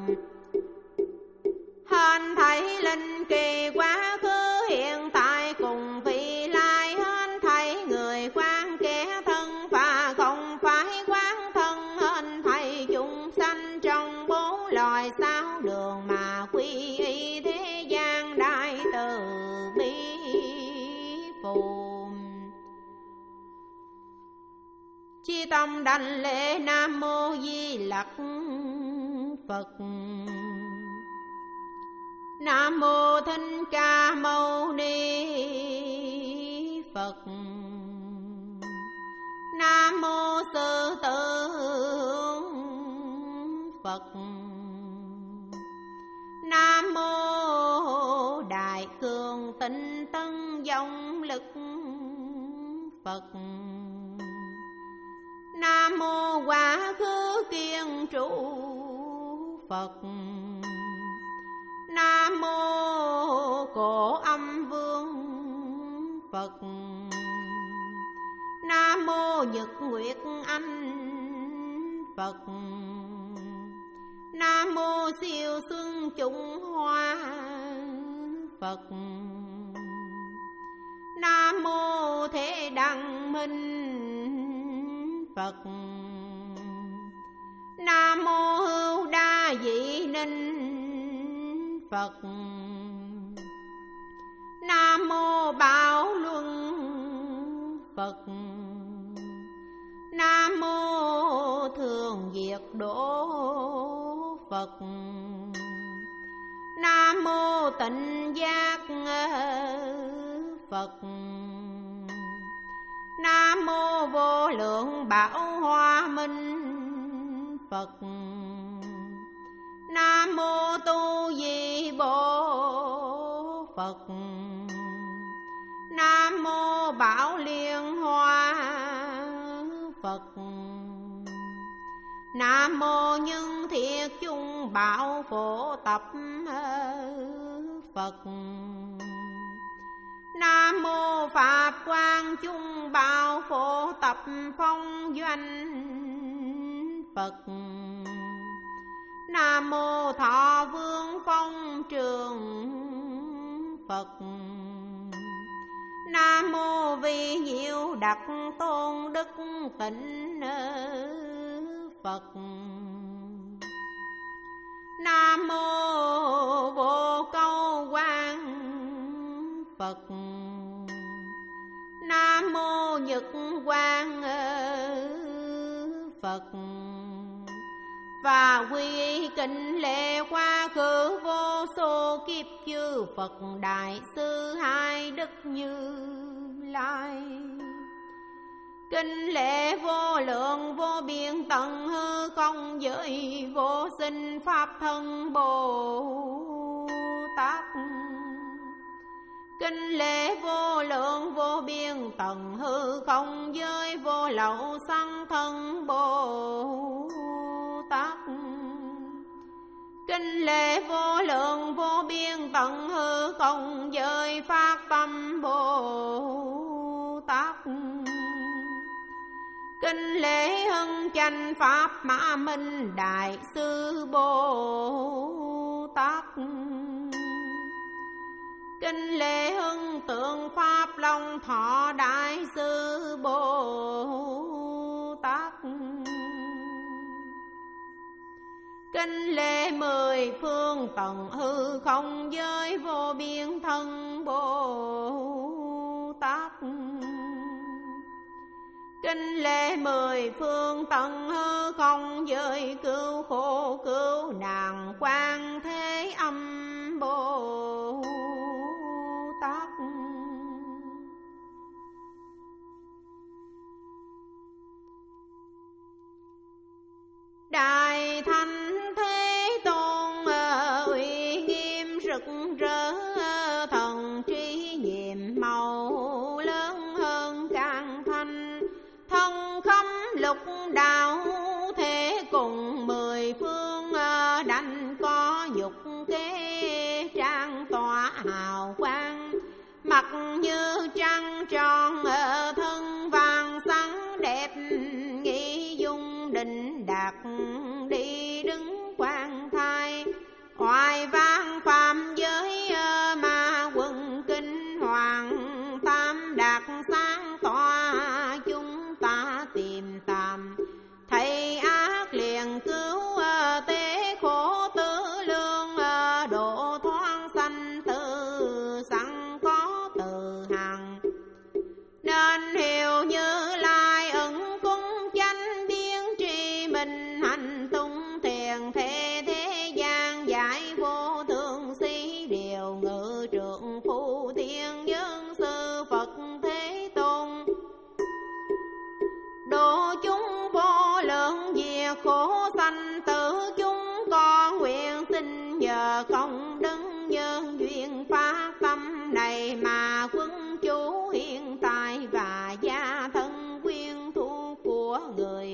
Hên thảy linh kỳ quá khứ hiện tại cùng vị lai, hên thảy người loài sáu đường mà quy y thế gian đại từ bi phù. Chi tâm đảnh lễ Nam Mô Di Lặc Phật. Nam Mô Thích Ca Mâu Ni Phật. Nam Mô Sư Tử Phật. Nam Mô Đại Cường Tinh Tân Dòng Lực Phật. Nam Mô Quá Khứ Kiên Trụ Phật. Nam Mô Cổ Âm Vương Phật. Nam Mô Nhật Nguyệt Anh Phật. Nam Mô Siêu Xuân Trung Hoa Phật. Nam Mô Thế Đăng Minh Phật. Nam Mô Hữu Đa Dị Ninh Phật. Nam Mô Bảo Luân Phật. Nam Mô Thường Diệt Đỗ Phật. Nam Mô Tịnh Giác Phật. Nam Mô Vô Lượng Bảo Hoa Minh Phật. Nam Mô Tu Di Bồ Phật. Nam Mô Bảo Liên Hoa Phật. Nam Mô Nhân Thiệt Chung Bảo Phổ Tập Phật. Nam Mô Pháp Quang Chung Bảo Phổ Tập Phong Doanh Phật. Nam Mô Thọ Vương Phong Trường Phật. Nam Mô Vi Diệu Đặc Tôn Đức Tịnh Phật. Nam Mô Vô Câu Quang Phật. Nam Mô Nhật Quang Phật. Và quy kính lễ quá khứ vô số kiếp chư Phật Đại Sư Hai Đức Như Lai. Kính lễ vô lượng vô biên tận hư không giới vô sinh Pháp Thân Bồ Tát. Kính lễ vô lượng vô biên tận hư không giới vô lậu sanh thân Bồ Tát. Kính lễ vô lượng vô biên tận hư không giới phát tâm Bồ Tát. Kính lễ hân chánh Pháp Mã Minh Đại Sư Bồ Tát. Kính lễ hưng tượng Pháp Long Thọ Đại Sư Bồ Tát. Kính lễ mười phương tận hư không giới vô biên thân Bồ Tát. Kính lễ mười phương tận hư không giới cứu khổ cứu nạn Quan Thế Âm Bồ Tát. Đại Thánh Thế Tôn uy nghiêm rực rỡ, thần trí nhiệm màu lớn hơn càng thanh. Thân khâm lục đạo thế cùng mười phương, đảnh có dục kế trang tỏa hào quang. Mặt như trăng tròn ở thân vàng sáng đẹp, nghĩ dung định đạt đi đứng quan thai. Hoài vang phạm giới ma quần kinh hoàng, tam đạt sáng tỏa chúng ta tìm tạm. Thầy ác liền cứu tế khổ nhờ công đức nhân duyên phát tâm này mà quân chủ hiện tại và gia thân quyến thu của người.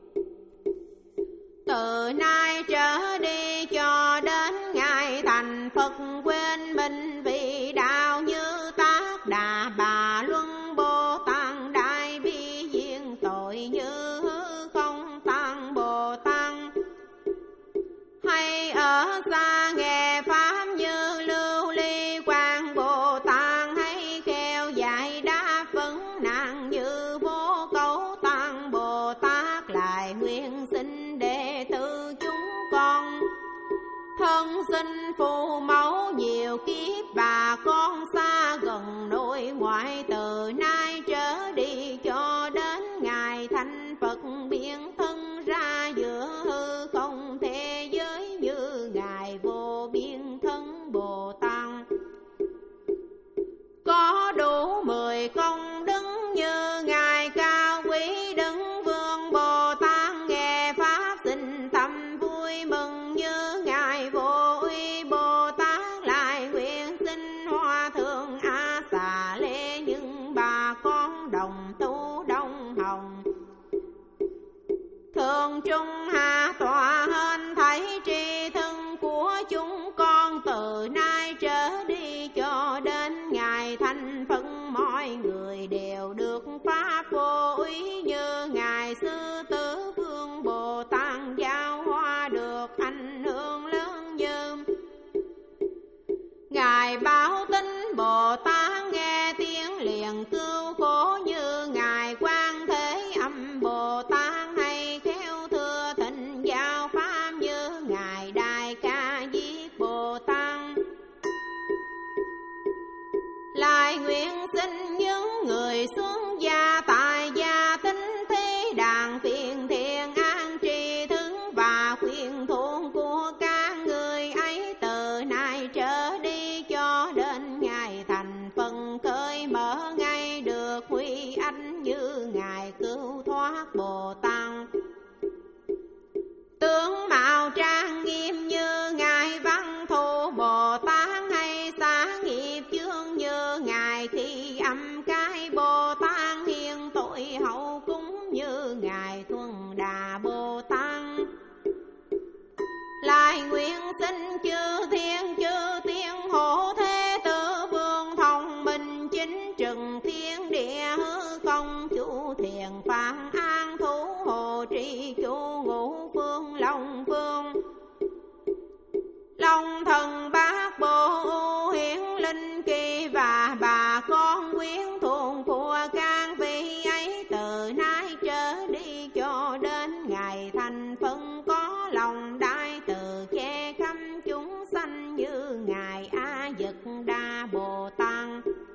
Từ nay trở đi cho đến ngày thành Phật quên mình vì đạo như Tác Đà Bà Luân Bồ Tát Đại Bi Diện tội như không tăng Bồ Tát. Hay ở xa nghe pháp như Lưu Ly Quang Bồ Tát, hay khéo dạy đáp vấn nạn như Vô Cấu Tăng Bồ Tát. Lại nguyện xin đệ tử chúng con thân sinh phụ mẫu nhiều kiếp, bà con xa gần nội ngoại, từ nay trở đi cho đến ngày thành Phật biến thân ra giữa hư không thế giới như ngài Vô Biên Thân Bồ Tát. Có đủ mười công đức như ngài Cao Quý Đức Vương Bồ Tát, nghe pháp sinh tâm vui mừng như ngài Vô Uy Bồ Tát. Lại nguyện xin Hòa Thượng A Xà Lê những bà con đồng tu đông hồng, thường trung hạ tọa hên thấy tri thân của chúng con, từ nay trở đi cho đến ngày thành Phật mọi người đều được pháp vô úy như ngài Sư Tử Vương Bồ Tát giáo hóa, được ảnh hưởng lớn như ngài Bảo Tinh Bồ Tát, nghe tiếng liền cứu khổ như ngài Quan Thế Âm Bồ Tát, hay khéo thừa thịnh giáo pháp như ngài Đại Ca Diếp Bồ Tát. Lại nguyện xin những người xuống gia tại gia tính thế đàn phiền thiện an trì thức và khuyên thôn của các người ấy, từ nay trở đi cho đến ngày thành Phật khởi mở ngay được huy ánh như ngài Cứu Thoát Bồ Tát. Tướng mạo trang nghiêm như ngài Văn Thù Bồ Tát, hay xá nghiệp chương như ngài Khi Âm Cái Bồ Tát, hiền tội hậu cúng như ngài Thuần Đà Bồ Tát. Lại nguyện xin chư thiên chư tiên hộ thế tử vương thông minh chính trừng thiên địa hư không chủ thiền phạn an thủ hộ trì chủ ngũ phương long phương long thần bát bộ hiển linh kỳ và bà con quyến thuộc của các vị ấy, từ nay trở đi cho đến ngày thành phân có lòng đại từ che khắp chúng sanh như ngài A Dật Đa Bồ Tát.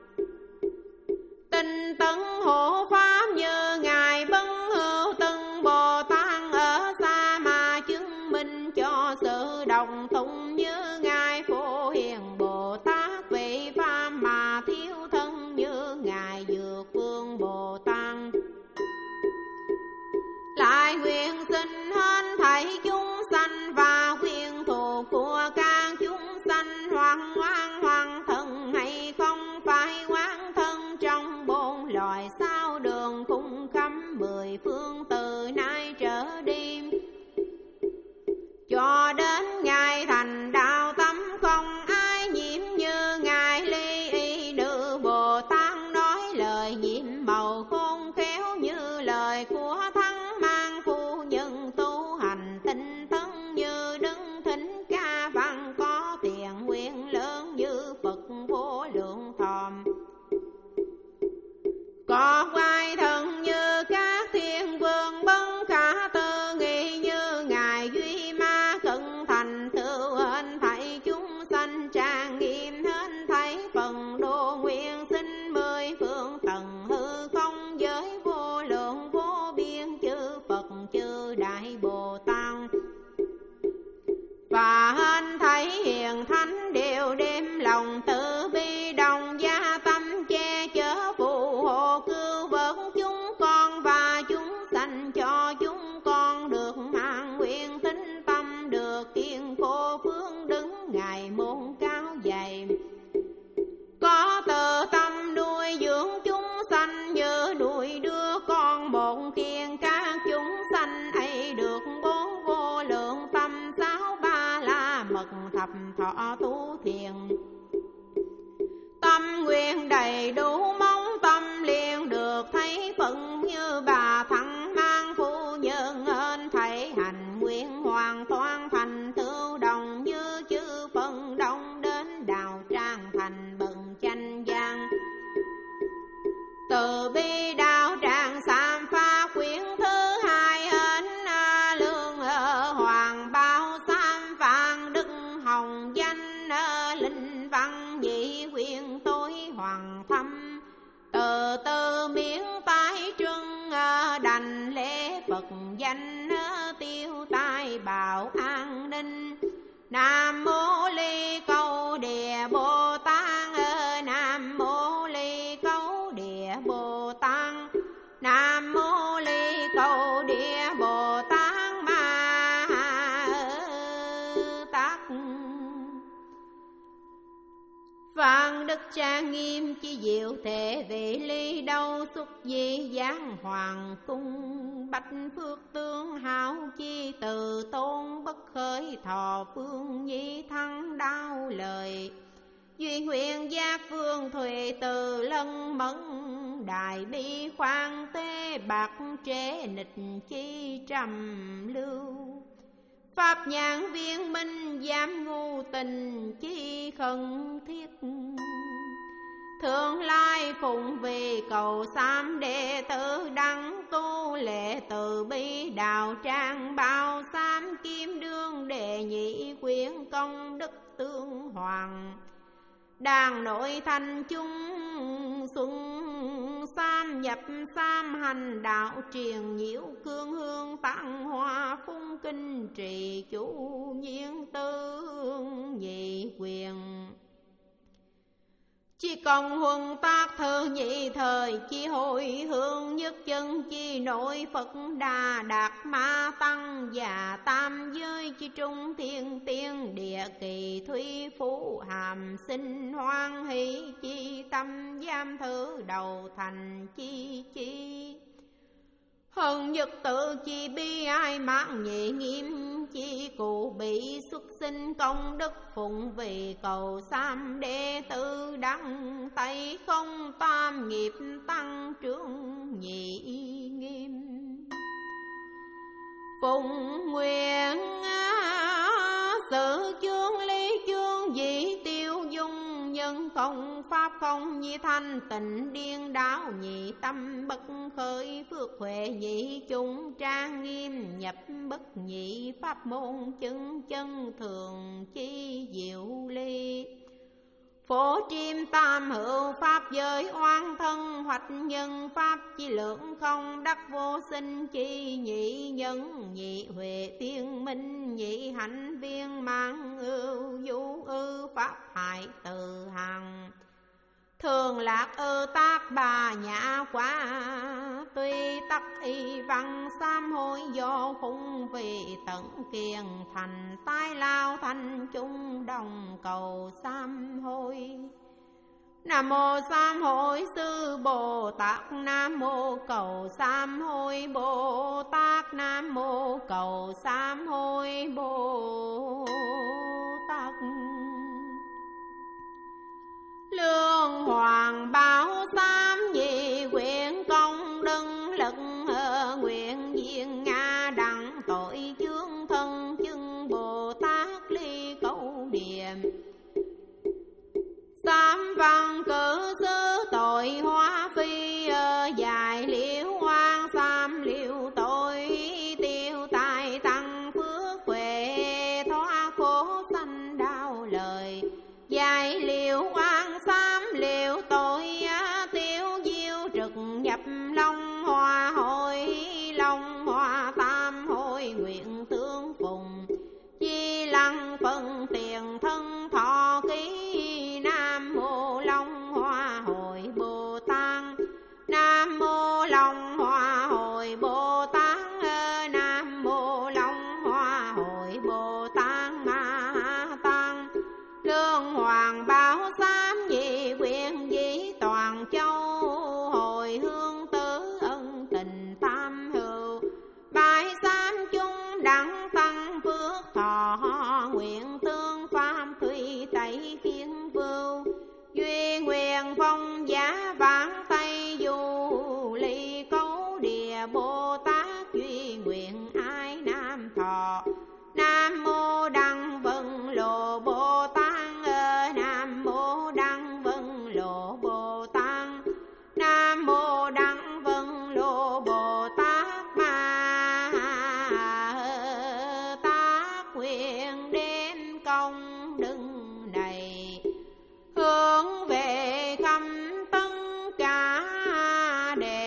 Tinh tấn hộ pháp như ngài Bấn Hữu Tân Bồ Tát, ở xa mà chứng minh cho sự đồng tụng như ngài Phổ Hiền Bồ Tát, vị pháp mà thiếu thân như ngài Dược Phương Bồ Tát. Lại nguyện xin hết thảy chúng sanh và quyền thù của các chúng sanh, hoàng oan hoàng thân hay không phải oán thân, trong bốn loài sao đường cung khắp mười phương, từ nay trở đi cho đến ngày thành đạo mật thập thọ tu thiền. Tâm nguyện đầy đủ mong tâm liền được thấy phận, như bà thắng mang phu nhân hên thầy hành nguyện hoàn toàn thành tựu đồng, như chư phân đông đến đạo tràng thành bận chánh gian. Từ bi đạo tràng sám pháp quyển thứ hai hến lương hoàng bao sám phạn đức hồng danh linh văn nhị quyển tối hoàng thâm. Từ từ miếng tai trưng đành lễ Phật danh tiêu tai bảo an ninh. Nam mô Ly Câu Địa Bồ Tát, Nam mô Ly Câu Địa Bồ Tát, Nam mô Ly Câu Địa Bồ Tát Ma Tát. Vạn đức trang nghiêm chi diệu thể vị ly đâu xuất di giáng hoàng cung. Bạch phước tương hảo chi từ tôn bất khởi thọ phương nhi thắng đau lời. Duyên huyền giác vương thuệ từ lân mẫn đại bi khoan tế bạc trễ nịch chi trầm lưu. Pháp nhãn viên minh giám ngu tình chi khẩn thiết. Thường lai phụng vì cầu sám đệ tử đăng tu lệ từ bi đạo trang bao sám kim đương đệ nhị quyển công đức tương hoàng. Đàn nội thành chung xuân sam nhập sam hành đạo triền nhiễu cương hương tặng hoa phung kinh trì chủ nhiên tương nhị quyền. Chi công huân tác thư nhị thời chi hội hương nhất chân chi nội Phật đà đạt ma tăng và tam giới chi trung thiên tiên địa kỳ thủy phú hàm sinh hoan hỷ chi tâm giam thứ đầu thành chi chi. Hân nhật tự chi bi ai mạng nhị nghiêm chi cụ bị xuất sinh công đức phụng vì cầu sám đệ tử đăng tay không tam nghiệp tăng trưởng nhị nghiêm. Phụng nguyện sự chương lý chương dĩ tiêu dung nhân không pháp không nhi thanh tịnh điên đáo nhị tâm bất khởi phước huệ nhị chúng trang nghiêm nhập bất nhị pháp môn chứng chân thường chi diệu ly. Phổ triêm tam hữu pháp giới oan thân hoạch nhân pháp chi lượng không đắc vô sinh chi nhị nhân nhị huệ tiên minh nhị hạnh viên mang ưu du ư pháp hại từ hằng. Thường lạc ư tác bà nhã quá tuy tắc y văn sám hối do khung vì tận kiền thành tai lao thành chung đồng cầu sám hối. Nam mô sám hối sư Bồ Tát, Nam mô cầu sám hối Bồ Tát, Nam mô cầu sám hối Bồ Tát. Lương hoàng báo sám nhị quyển công đừng lực nguyện viên Nga đặng tội chướng thân chứng Bồ Tát ly câu điềm. Sám văn cử xứ tội hóa phi dài liễu hoang sám liễu tội tiêu tài tăng phước huệ thoát khổ sanh đau lời. Dài liễu oan sám liễu tội tiêu diêu trực nhập long hoa hội long hoa tam hội nguyện tương phùng chi lăng phân tiền thân thọ ký. Nam mô long hoa hội Bồ Tát, Nam mô long hoa hội Bồ Tát, Nam mô long hoa hội Bồ Tát Ma nguyện tương pháp thủy tẩy khiến vưu, duy nguyện phong giá vãng tây du, ly cấu địa Bồ Tát duy nguyện ái nam thọ. Nam mô Đăng Vân Lộ Bồ Tát, Nam mô Đăng Vân Lộ Bồ Tát, Nam mô Đăng Vân Lộ Bồ Tát. Ma tác nguyện đến công đức này, hướng về khắp tất cả đệ